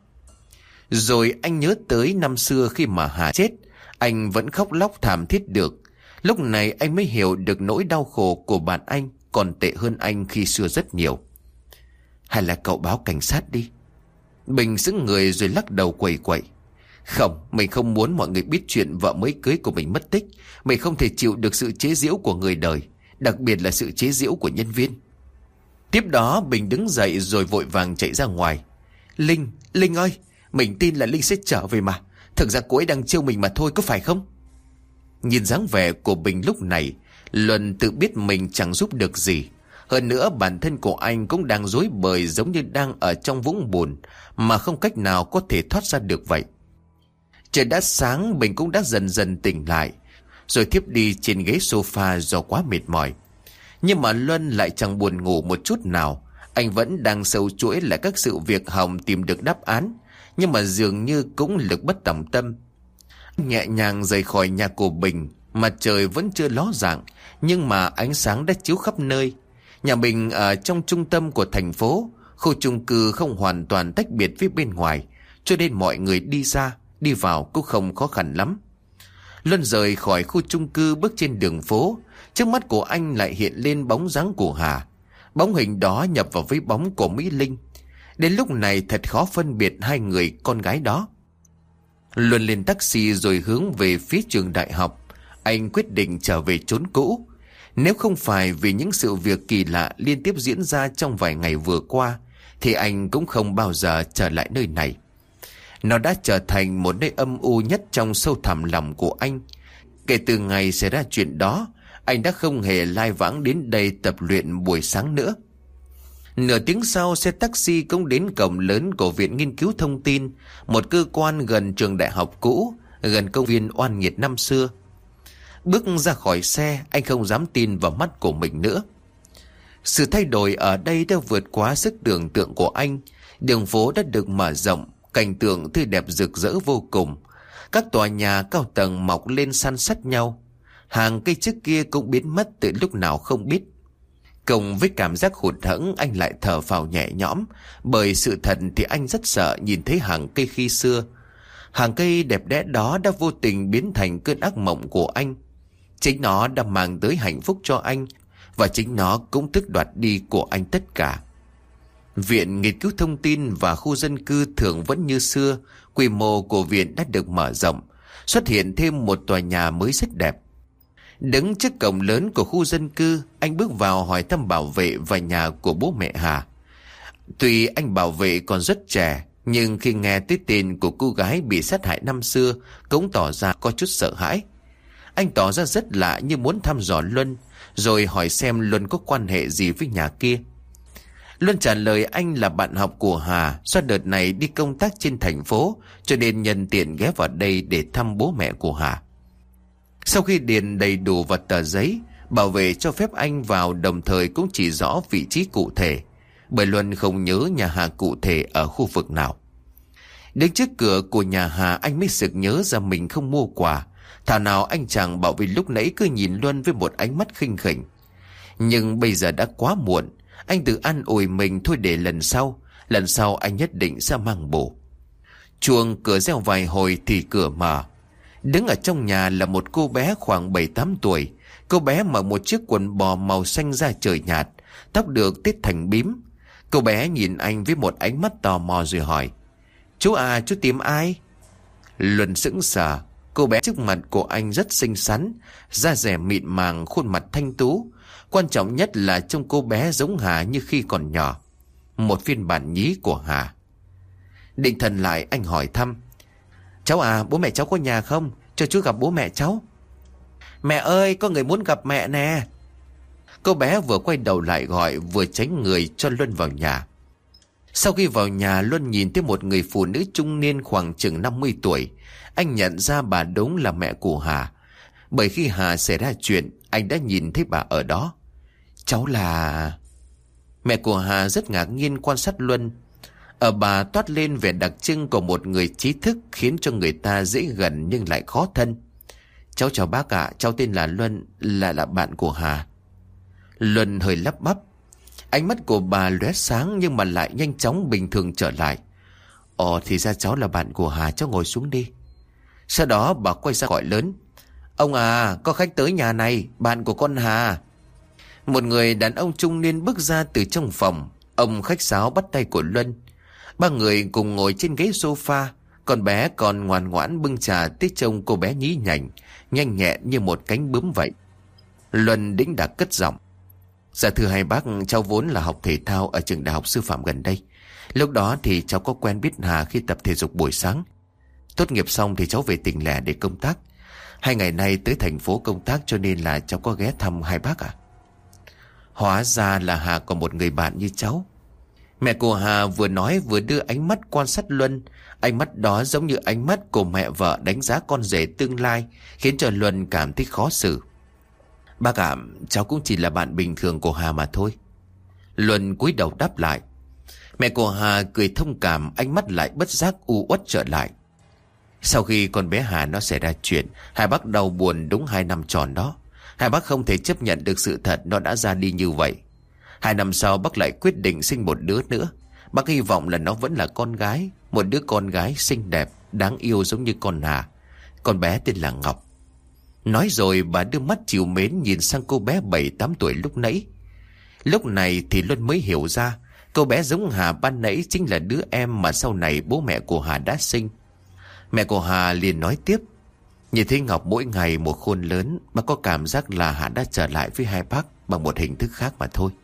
S1: Rồi anh nhớ tới năm xưa khi mà Hà chết, anh vẫn khóc lóc thảm thiết được. Lúc này anh mới hiểu được nỗi đau khổ của bạn anh còn tệ hơn anh khi xưa rất nhiều. Hay là cậu báo cảnh sát đi? Bình sững người rồi lắc đầu quẩy quẩy. Không, mình không muốn mọi người biết chuyện vợ mới cưới của mình mất tích. Mình không thể chịu được sự chế giễu của người đời, đặc biệt là sự chế giễu của nhân viên. Tiếp đó Bình đứng dậy rồi vội vàng chạy ra ngoài. Linh, Linh ơi, mình tin là Linh sẽ trở về mà. Thực ra cô ấy đang trêu mình mà thôi, có phải không? Nhìn dáng vẻ của Bình lúc này, Luân tự biết mình chẳng giúp được gì. Hơn nữa bản thân của anh cũng đang rối bời, giống như đang ở trong vũng bùn mà không cách nào có thể thoát ra được vậy. Trời đã sáng, Bình cũng đã dần dần tỉnh lại, rồi thiếp đi trên ghế sofa do quá mệt mỏi. Nhưng mà Luân lại chẳng buồn ngủ một chút nào. Anh vẫn đang sâu chuỗi lại các sự việc hòng tìm được đáp án, nhưng mà dường như cũng lực bất tòng tâm. Nhẹ nhàng rời khỏi nhà của Bình. Mặt trời vẫn chưa ló dạng, nhưng mà ánh sáng đã chiếu khắp nơi. Nhà Bình ở trong trung tâm của thành phố, khu chung cư không hoàn toàn tách biệt với bên ngoài, cho nên mọi người đi ra đi vào cũng không khó khăn lắm. Luân rời khỏi khu chung cư bước trên đường phố, trước mắt của anh lại hiện lên bóng dáng của Hà. Bóng hình đó nhập vào với bóng của Mỹ Linh. Đến lúc này thật khó phân biệt hai người con gái đó. Luân lên taxi rồi hướng về phía trường đại học. Anh quyết định trở về chốn cũ. Nếu không phải vì những sự việc kỳ lạ liên tiếp diễn ra trong vài ngày vừa qua, thì anh cũng không bao giờ trở lại nơi này. Nó đã trở thành một nơi âm u nhất trong sâu thẳm lòng của anh. Kể từ ngày xảy ra chuyện đó, anh đã không hề lai vãng đến đây tập luyện buổi sáng nữa. Nửa tiếng sau, xe taxi cũng đến cổng lớn của Viện Nghiên cứu Thông tin, một cơ quan gần trường đại học cũ, gần công viên oan nghiệt năm xưa. Bước ra khỏi xe, anh không dám tin vào mắt của mình nữa. Sự thay đổi ở đây đã vượt quá sức tưởng tượng của anh. Đường phố đã được mở rộng, cảnh tượng tươi đẹp rực rỡ vô cùng. Các tòa nhà cao tầng mọc lên san sát nhau. Hàng cây trước kia cũng biến mất từ lúc nào không biết. Cộng với cảm giác hụt hẫng, anh lại thở phào nhẹ nhõm. Bởi sự thật thì anh rất sợ nhìn thấy hàng cây khi xưa. Hàng cây đẹp đẽ đó đã vô tình biến thành cơn ác mộng của anh. Chính nó đã mang tới hạnh phúc cho anh, và chính nó cũng tước đoạt đi của anh tất cả. Viện Nghiên cứu Thông tin và khu dân cư thường vẫn như xưa. Quy mô của viện đã được mở rộng, xuất hiện thêm một tòa nhà mới rất đẹp. Đứng trước cổng lớn của khu dân cư, anh bước vào hỏi thăm bảo vệ và nhà của bố mẹ Hà. Tuy anh bảo vệ còn rất trẻ, nhưng khi nghe tới tên của cô gái bị sát hại năm xưa cũng tỏ ra có chút sợ hãi. Anh tỏ ra rất lạ, như muốn thăm dò Luân, rồi hỏi xem Luân có quan hệ gì với nhà kia. Luân trả lời anh là bạn học của Hà, do đợt này đi công tác trên thành phố, cho nên nhân tiện ghé vào đây để thăm bố mẹ của Hà. Sau khi điền đầy đủ vào tờ giấy, bảo vệ cho phép anh vào, đồng thời cũng chỉ rõ vị trí cụ thể, bởi Luân không nhớ nhà Hà cụ thể ở khu vực nào. Đến trước cửa của nhà Hà, anh mới sực nhớ ra mình không mua quà. Thảo nào anh chàng bảo vệ lúc nãy cứ nhìn Luân với một ánh mắt khinh khỉnh. Nhưng bây giờ đã quá muộn. Anh tự an ủi mình thôi, để lần sau Lần sau anh nhất định sẽ mang bổ. Chuông cửa reo vài hồi thì cửa mở. Đứng ở trong nhà là một cô bé khoảng bảy tám tuổi. Cô bé mặc một chiếc quần bò màu xanh da trời nhạt, tóc được tết thành bím. Cô bé nhìn anh với một ánh mắt tò mò rồi hỏi: "Chú à, chú tìm ai?" Luân sững sờ. Cô bé trước mặt của anh rất xinh xắn, da dẻ mịn màng, khuôn mặt thanh tú. Quan trọng nhất là trông cô bé giống Hà như khi còn nhỏ, một phiên bản nhí của Hà. Định thần lại, anh hỏi thăm: "Cháu à, bố mẹ cháu có nhà không? Cho chú gặp bố mẹ cháu." "Mẹ ơi, có người muốn gặp mẹ nè." Cô bé vừa quay đầu lại gọi, vừa tránh người cho Luân vào nhà. Sau khi vào nhà, Luân nhìn thấy một người phụ nữ trung niên khoảng chừng năm mươi tuổi. Anh nhận ra bà đúng là mẹ của Hà, bởi khi Hà xảy ra chuyện, anh đã nhìn thấy bà ở đó. "Cháu là..." Mẹ của Hà rất ngạc nhiên quan sát Luân. Ở bà toát lên vẻ đặc trưng của một người trí thức, khiến cho người ta dễ gần nhưng lại khó thân. "Cháu chào bác ạ, cháu tên là Luân, là là bạn của Hà." Luân hơi lắp bắp. Ánh mắt của bà lóe sáng nhưng mà lại nhanh chóng bình thường trở lại. "Ồ, thì ra cháu là bạn của Hà, cháu ngồi xuống đi." Sau đó bà quay ra gọi lớn: "Ông à, có khách tới nhà này, bạn của con Hà." Một người đàn ông trung niên bước ra từ trong phòng. Ông khách sáo bắt tay của Luân. Ba người cùng ngồi trên ghế sofa. Con bé còn ngoan ngoãn bưng trà, tới trông cô bé nhí nhảnh, nhanh nhẹn như một cánh bướm vậy. Luân đĩnh đạc cất giọng: "Dạ thưa hai bác, cháu vốn là học thể thao ở trường đại học sư phạm gần đây. Lúc đó thì cháu có quen biết Hà khi tập thể dục buổi sáng. Tốt nghiệp xong thì cháu về tỉnh lẻ để công tác. Hai ngày nay tới thành phố công tác, cho nên là cháu có ghé thăm hai bác ạ." Hóa ra là Hà có một người bạn như cháu. Mẹ của Hà vừa nói vừa đưa ánh mắt quan sát Luân. Ánh mắt đó giống như ánh mắt của mẹ vợ đánh giá con rể tương lai, khiến cho Luân cảm thấy khó xử. "Bác ạ, cháu cũng chỉ là bạn bình thường của Hà mà thôi." Luân cúi đầu đáp lại. Mẹ của Hà cười thông cảm, ánh mắt lại bất giác u uất trở lại. Sau khi con bé Hà nó xảy ra chuyện, hai bác đau buồn đúng hai năm tròn đó. Hai bác không thể chấp nhận được sự thật nó đã ra đi như vậy. Hai năm sau bác lại quyết định sinh một đứa nữa. Bác hy vọng là nó vẫn là con gái, một đứa con gái xinh đẹp, đáng yêu giống như con Hà. Con bé tên là Ngọc. Nói rồi bà đưa mắt trìu mến nhìn sang cô bé bảy tám tuổi lúc nãy. Lúc này thì Luân mới hiểu ra, cô bé giống Hà ban nãy chính là đứa em mà sau này bố mẹ của Hà đã sinh. Mẹ của Hà liền nói tiếp: "Nhìn thấy Ngọc mỗi ngày một khôn lớn, bác có cảm giác là Hà đã trở lại với hai bác bằng một hình thức khác mà thôi."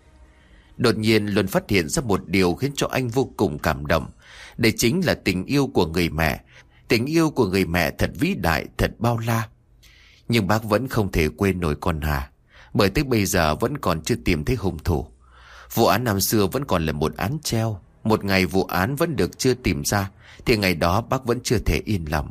S1: Đột nhiên Luân phát hiện ra một điều khiến cho anh vô cùng cảm động. Đây chính là tình yêu của người mẹ. Tình yêu của người mẹ thật vĩ đại, thật bao la. Nhưng bác vẫn không thể quên nổi con Hà, bởi tới bây giờ vẫn còn chưa tìm thấy hung thủ. Vụ án năm xưa vẫn còn là một án treo. Một ngày vụ án vẫn được chưa tìm ra thì ngày đó bác vẫn chưa thể yên lòng.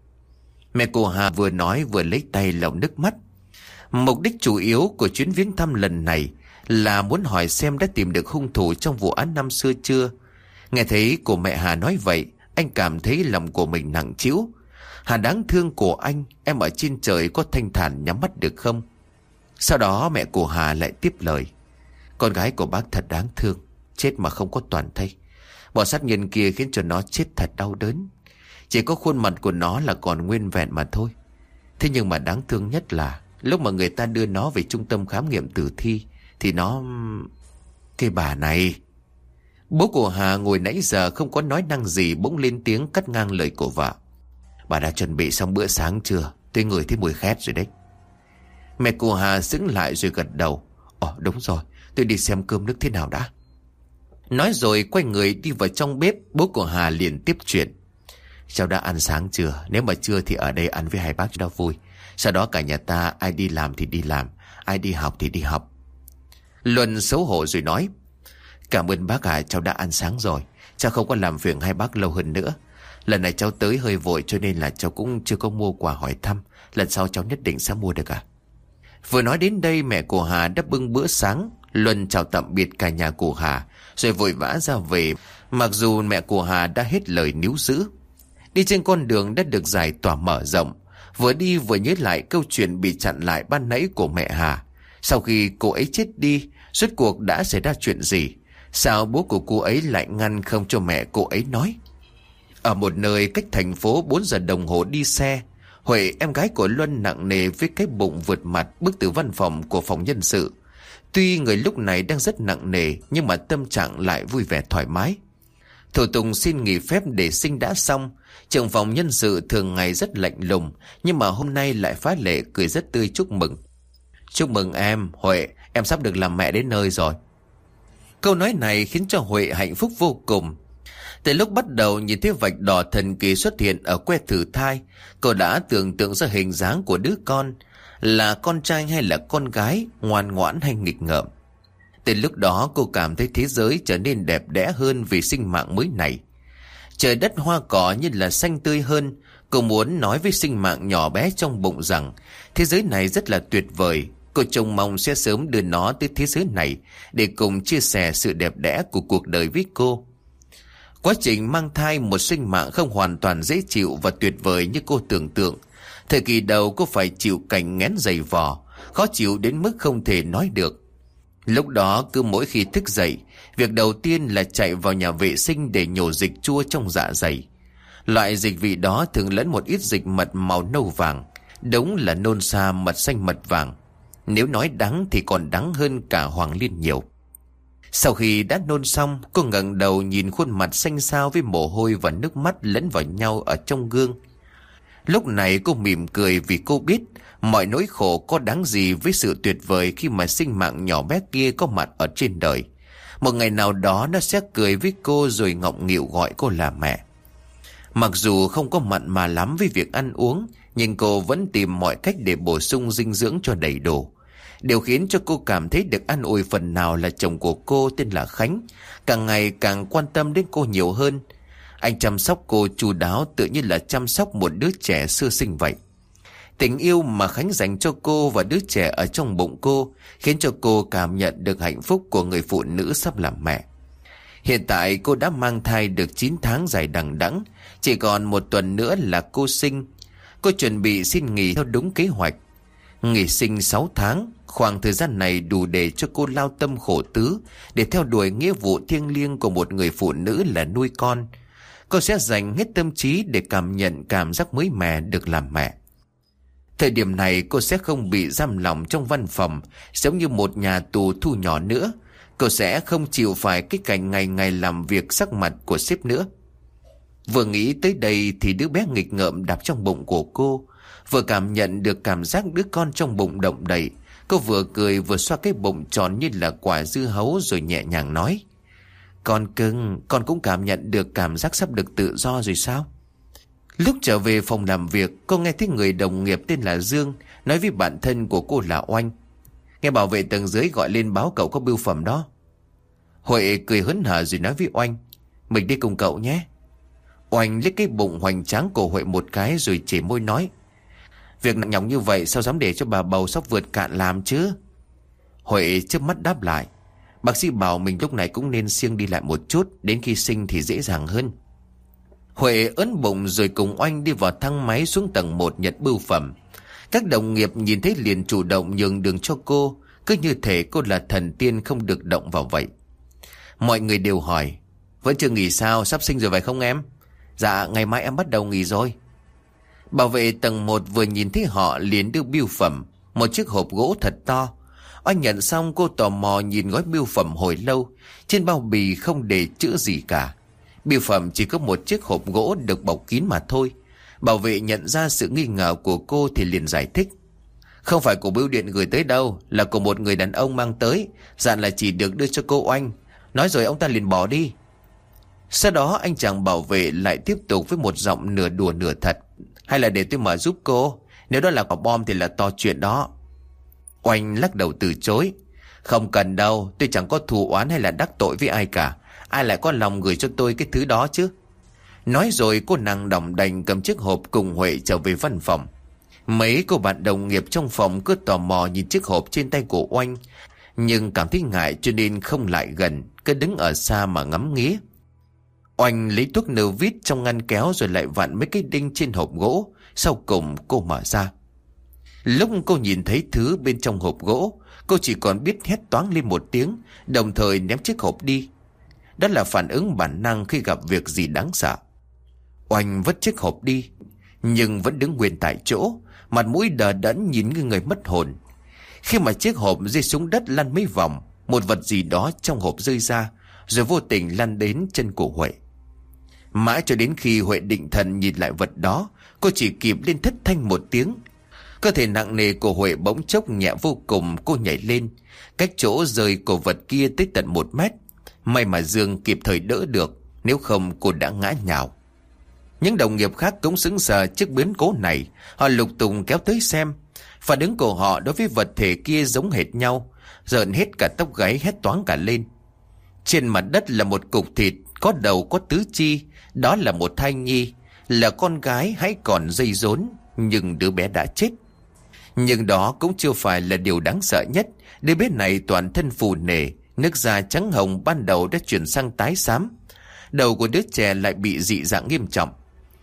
S1: Mẹ cô Hà vừa nói vừa lấy tay lau nước mắt. Mục đích chủ yếu của chuyến viếng thăm lần này là muốn hỏi xem đã tìm được hung thủ trong vụ án năm xưa chưa. Nghe thấy cô mẹ Hà nói vậy, anh cảm thấy lòng của mình nặng trĩu. Hà đáng thương của anh, em ở trên trời có thanh thản nhắm mắt được không? Sau đó mẹ của Hà lại tiếp lời. Con gái của bác thật đáng thương, chết mà không có toàn thây. Bọn sát nhân kia khiến cho nó chết thật đau đớn. Chỉ có khuôn mặt của nó là còn nguyên vẹn mà thôi. Thế nhưng mà đáng thương nhất là lúc mà người ta đưa nó về trung tâm khám nghiệm tử thi thì nó... Cái bà này... Bố của Hà ngồi nãy giờ không có nói năng gì bỗng lên tiếng cắt ngang lời của vợ. Bà đã chuẩn bị xong bữa sáng chưa? Tôi ngửi thấy mùi khét rồi đấy. Mẹ của Hà sững lại rồi gật đầu. Ồ đúng rồi, tôi đi xem cơm nước thế nào đã. Nói rồi quay người đi vào trong bếp. Bố của Hà liền tiếp chuyện. Cháu đã ăn sáng chưa? Nếu mà chưa thì ở đây ăn với hai bác cho nó vui. Sau đó cả nhà ta ai đi làm thì đi làm, ai đi học thì đi học. Luân xấu hổ rồi nói. Cảm ơn bác à, cháu đã ăn sáng rồi. Cháu không có làm phiền hai bác lâu hơn nữa. Lần này cháu tới hơi vội cho nên là cháu cũng chưa có mua quà hỏi thăm. Lần sau cháu nhất định sẽ mua được à. Vừa nói đến đây mẹ của Hà đã bưng bữa sáng. Luân chào tạm biệt cả nhà của Hà rồi vội vã ra về. Mặc dù mẹ của Hà đã hết lời níu giữ. Đi trên con đường đã được giải tỏa mở rộng. Vừa đi vừa nhớ lại câu chuyện bị chặn lại ban nãy của mẹ Hà. Sau khi cô ấy chết đi, rốt cuộc đã xảy ra chuyện gì? Sao bố của cô ấy lại ngăn không cho mẹ cô ấy nói? Ở một nơi cách thành phố bốn giờ đồng hồ đi xe, Huệ, em gái của Luân, nặng nề với cái bụng vượt mặt bước từ văn phòng của phòng nhân sự. Tuy người lúc này đang rất nặng nề nhưng mà tâm trạng lại vui vẻ thoải mái. Thủ tục xin nghỉ phép để sinh đã xong. Trưởng phòng nhân sự thường ngày rất lạnh lùng nhưng mà hôm nay lại phá lệ cười rất tươi chúc mừng. Chúc mừng em, Huệ, em sắp được làm mẹ đến nơi rồi. Câu nói này khiến cho Huệ hạnh phúc vô cùng. Từ lúc bắt đầu nhìn thấy vạch đỏ thần kỳ xuất hiện ở que thử thai, cô đã tưởng tượng ra hình dáng của đứa con, là con trai hay là con gái, ngoan ngoãn hay nghịch ngợm. Từ lúc đó cô cảm thấy thế giới trở nên đẹp đẽ hơn vì sinh mạng mới này. Trời đất hoa cỏ như là xanh tươi hơn. Cô muốn nói với sinh mạng nhỏ bé trong bụng rằng thế giới này rất là tuyệt vời. Cô trông mong sẽ sớm đưa nó tới thế giới này để cùng chia sẻ sự đẹp đẽ của cuộc đời với cô. Quá trình mang thai một sinh mạng không hoàn toàn dễ chịu và tuyệt vời như cô tưởng tượng. Thời kỳ đầu cô phải chịu cảnh nghén dày vò, khó chịu đến mức không thể nói được. Lúc đó cứ mỗi khi thức dậy, việc đầu tiên là chạy vào nhà vệ sinh để nhổ dịch chua trong dạ dày. Loại dịch vị đó thường lẫn một ít dịch mật màu nâu vàng, đúng là nôn xa mật xanh mật vàng. Nếu nói đắng thì còn đắng hơn cả hoàng liên nhiều. Sau khi đã nôn xong, cô ngẩng đầu nhìn khuôn mặt xanh xao với mồ hôi và nước mắt lẫn vào nhau ở trong gương. Lúc này cô mỉm cười vì cô biết mọi nỗi khổ có đáng gì với sự tuyệt vời khi mà sinh mạng nhỏ bé kia có mặt ở trên đời. Một ngày nào đó nó sẽ cười với cô rồi ngọng nghịu gọi cô là mẹ. Mặc dù không có mặn mà lắm với việc ăn uống, nhưng cô vẫn tìm mọi cách để bổ sung dinh dưỡng cho đầy đủ. Điều khiến cho cô cảm thấy được an ủi phần nào là chồng của cô tên là Khánh càng ngày càng quan tâm đến cô nhiều hơn. Anh chăm sóc cô chu đáo tự như là chăm sóc một đứa trẻ sơ sinh vậy. Tình yêu mà Khánh dành cho cô và đứa trẻ ở trong bụng cô khiến cho cô cảm nhận được hạnh phúc của người phụ nữ sắp làm mẹ. Hiện tại cô đã mang thai được chín tháng dài đằng đẵng, chỉ còn một tuần nữa là cô sinh. Cô chuẩn bị xin nghỉ theo đúng kế hoạch. Nghỉ sinh sáu tháng, khoảng thời gian này đủ để cho cô lao tâm khổ tứ để theo đuổi nghĩa vụ thiêng liêng của một người phụ nữ là nuôi con. Cô sẽ dành hết tâm trí để cảm nhận cảm giác mới mẻ được làm mẹ. Thời điểm này cô sẽ không bị giam lỏng trong văn phòng giống như một nhà tù thu nhỏ nữa. Cô sẽ không chịu phải cái cảnh ngày ngày làm việc sắc mặt của sếp nữa. Vừa nghĩ tới đây thì đứa bé nghịch ngợm đạp trong bụng của cô. Vừa cảm nhận được cảm giác đứa con trong bụng động đậy, cô vừa cười vừa xoa cái bụng tròn như là quả dưa hấu rồi nhẹ nhàng nói: Con cưng, con cũng cảm nhận được cảm giác sắp được tự do rồi sao? Lúc trở về phòng làm việc, cô nghe thấy người đồng nghiệp tên là Dương nói với bạn thân của cô là Oanh. Nghe bảo vệ tầng dưới gọi lên báo cậu có bưu phẩm đó. Huệ cười hớn hở rồi nói với Oanh, mình đi cùng cậu nhé. Oanh liếc cái bụng hoành tráng của Huệ một cái rồi chỉ môi nói, việc nặng nhọc như vậy sao dám để cho bà bầu sắp vượt cạn làm chứ. Huệ chớp mắt đáp lại, bác sĩ bảo mình lúc này cũng nên siêng đi lại một chút, đến khi sinh thì dễ dàng hơn. Huệ ớn bụng rồi cùng Oanh đi vào thang máy xuống tầng một nhận bưu phẩm. Các đồng nghiệp nhìn thấy liền chủ động nhường đường cho cô, cứ như thể cô là thần tiên không được động vào vậy. Mọi người đều hỏi, vẫn chưa nghỉ sao, sắp sinh rồi phải không em? Dạ, ngày mai em bắt đầu nghỉ rồi. Bảo vệ tầng một vừa nhìn thấy họ liền đưa bưu phẩm, một chiếc hộp gỗ thật to. Oanh nhận xong cô tò mò nhìn gói bưu phẩm hồi lâu, trên bao bì không để chữ gì cả. Bưu phẩm chỉ có một chiếc hộp gỗ được bọc kín mà thôi. Bảo vệ nhận ra sự nghi ngờ của cô thì liền giải thích, không phải của bưu điện gửi tới đâu, là của một người đàn ông mang tới, dặn là chỉ được đưa cho cô Oanh. Nói rồi ông ta liền bỏ đi. Sau đó anh chàng bảo vệ lại tiếp tục với một giọng nửa đùa nửa thật, hay là để tôi mở giúp cô, nếu đó là quả bom thì là to chuyện đó. Oanh lắc đầu từ chối, không cần đâu, tôi chẳng có thù oán hay là đắc tội với ai cả, ai lại có lòng gửi cho tôi cái thứ đó chứ. Nói rồi cô nàng đỏng đành cầm chiếc hộp cùng Huệ trở về văn phòng. Mấy cô bạn đồng nghiệp trong phòng cứ tò mò nhìn chiếc hộp trên tay của Oanh, nhưng cảm thấy ngại cho nên không lại gần, cứ đứng ở xa mà ngắm nghía. Oanh lấy thuốc nơ vít trong ngăn kéo rồi lại vặn mấy cái đinh trên hộp gỗ, sau cùng cô mở ra. Lúc cô nhìn thấy thứ bên trong hộp gỗ, cô chỉ còn biết hét toáng lên một tiếng, đồng thời ném chiếc hộp đi. Đó là phản ứng bản năng khi gặp việc gì đáng sợ. Oanh vứt chiếc hộp đi, nhưng vẫn đứng nguyên tại chỗ, mặt mũi đờ đẫn nhìn như người mất hồn. Khi mà chiếc hộp rơi xuống đất lăn mấy vòng, một vật gì đó trong hộp rơi ra, rồi vô tình lăn đến chân của Huệ. Mãi cho đến khi Huệ định thần nhìn lại vật đó, cô chỉ kịp lên thất thanh một tiếng. Cơ thể nặng nề của Huệ bỗng chốc nhẹ vô cùng, cô nhảy lên, cách chỗ rơi của vật kia tới tận một mét. May mà Dương kịp thời đỡ được, nếu không cô đã ngã nhào. Những đồng nghiệp khác cũng sững sờ trước biến cố này, họ lục tục kéo tới xem. Phản ứng của họ đối với vật thể kia giống hệt nhau, rợn hết cả tóc gáy, hét toáng cả lên. Trên mặt đất là một cục thịt, có đầu có tứ chi, đó là một thai nhi, là con gái hãy còn dây rốn, nhưng đứa bé đã chết. Nhưng đó cũng chưa phải là điều đáng sợ nhất. Đứa bé này toàn thân phù nề, nước da trắng hồng ban đầu đã chuyển sang tái xám. Đầu của đứa trẻ lại bị dị dạng nghiêm trọng.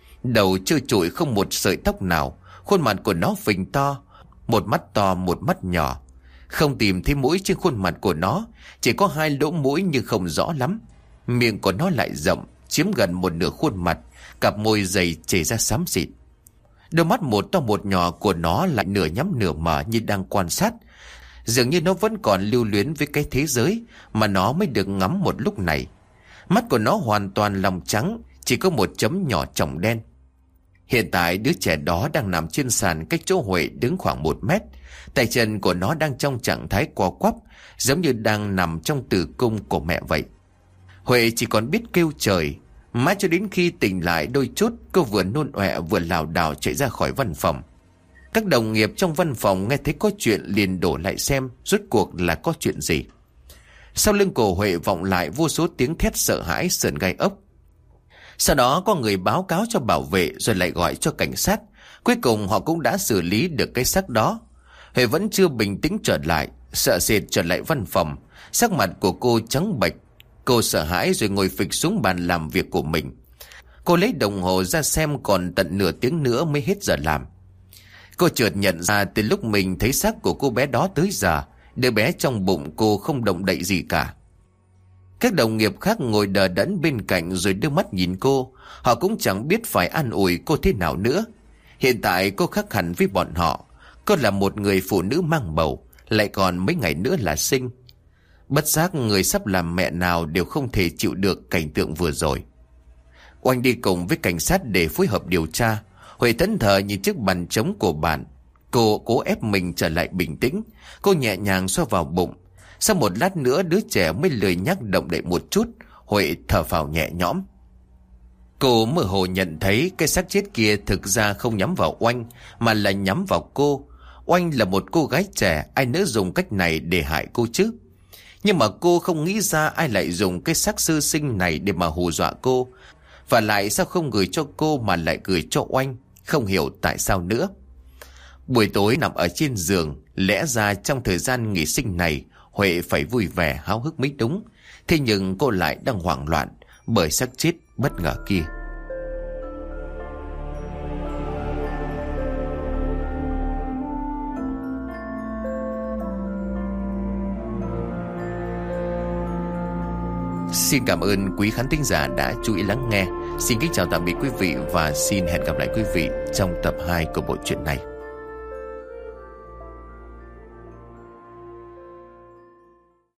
S1: Đầu trơ trụi không một sợi tóc nào, khuôn mặt của nó phình to, một mắt to một mắt nhỏ. Không tìm thấy mũi trên khuôn mặt của nó, chỉ có hai lỗ mũi nhưng không rõ lắm. Miệng của nó lại rộng, chiếm gần một nửa khuôn mặt, cặp môi dày chảy ra xám xịt. Đôi mắt một to một nhỏ của nó lại nửa nhắm nửa mở như đang quan sát. Dường như nó vẫn còn lưu luyến với cái thế giới mà nó mới được ngắm một lúc này. Mắt của nó hoàn toàn lòng trắng, chỉ có một chấm nhỏ tròng đen. Hiện tại đứa trẻ đó đang nằm trên sàn cách chỗ Huệ đứng khoảng một mét. Tay chân của nó đang trong trạng thái co quắp, giống như đang nằm trong tử cung của mẹ vậy. Huệ chỉ còn biết kêu trời. Mãi cho đến khi tỉnh lại đôi chút, cô vừa nôn ọe vừa lảo đảo chạy ra khỏi văn phòng. Các đồng nghiệp trong văn phòng nghe thấy có chuyện liền đổ lại xem rốt cuộc là có chuyện gì. Sau lưng cổ Huệ vọng lại vô số tiếng thét sợ hãi sởn gai ốc. Sau đó có người báo cáo cho bảo vệ rồi lại gọi cho cảnh sát. Cuối cùng họ cũng đã xử lý được cái xác đó. Huệ vẫn chưa bình tĩnh trở lại, sợ sệt trở lại văn phòng. Sắc mặt của cô trắng bệch. Cô sợ hãi rồi ngồi phịch xuống bàn làm việc của mình. Cô lấy đồng hồ ra xem còn tận nửa tiếng nữa mới hết giờ làm. Cô chợt nhận ra từ lúc mình thấy xác của cô bé đó tới giờ, đứa bé trong bụng cô không động đậy gì cả. Các đồng nghiệp khác ngồi đờ đẫn bên cạnh rồi đưa mắt nhìn cô. Họ cũng chẳng biết phải an ủi cô thế nào nữa. Hiện tại cô khác hẳn với bọn họ. Cô là một người phụ nữ mang bầu, lại còn mấy ngày nữa là sinh. Bất giác người sắp làm mẹ nào đều không thể chịu được cảnh tượng vừa rồi. Oanh đi cùng với cảnh sát để phối hợp điều tra. Huệ thẫn thờ nhìn chiếc bàn trống của bạn. Cô cố ép mình trở lại bình tĩnh. Cô nhẹ nhàng xoa vào bụng. Sau một lát nữa đứa trẻ mới lười nhắc động đậy một chút. Huệ thở phào nhẹ nhõm. Cô mơ hồ nhận thấy cái xác chết kia thực ra không nhắm vào Oanh, mà là nhắm vào cô. Oanh là một cô gái trẻ, ai nỡ dùng cách này để hại cô chứ? Nhưng mà cô không nghĩ ra ai lại dùng cái xác sơ sinh này để mà hù dọa cô. Và lại sao không gửi cho cô mà lại gửi cho Oanh? Không hiểu tại sao nữa. Buổi tối nằm ở trên giường, lẽ ra trong thời gian nghỉ sinh này Huệ phải vui vẻ háo hức mới đúng. Thế nhưng cô lại đang hoảng loạn bởi xác chết bất ngờ kia. Xin cảm ơn quý khán thính giả đã chú ý lắng nghe. Xin kính chào tạm biệt quý vị và xin hẹn gặp lại quý vị trong tập hai của bộ truyện này.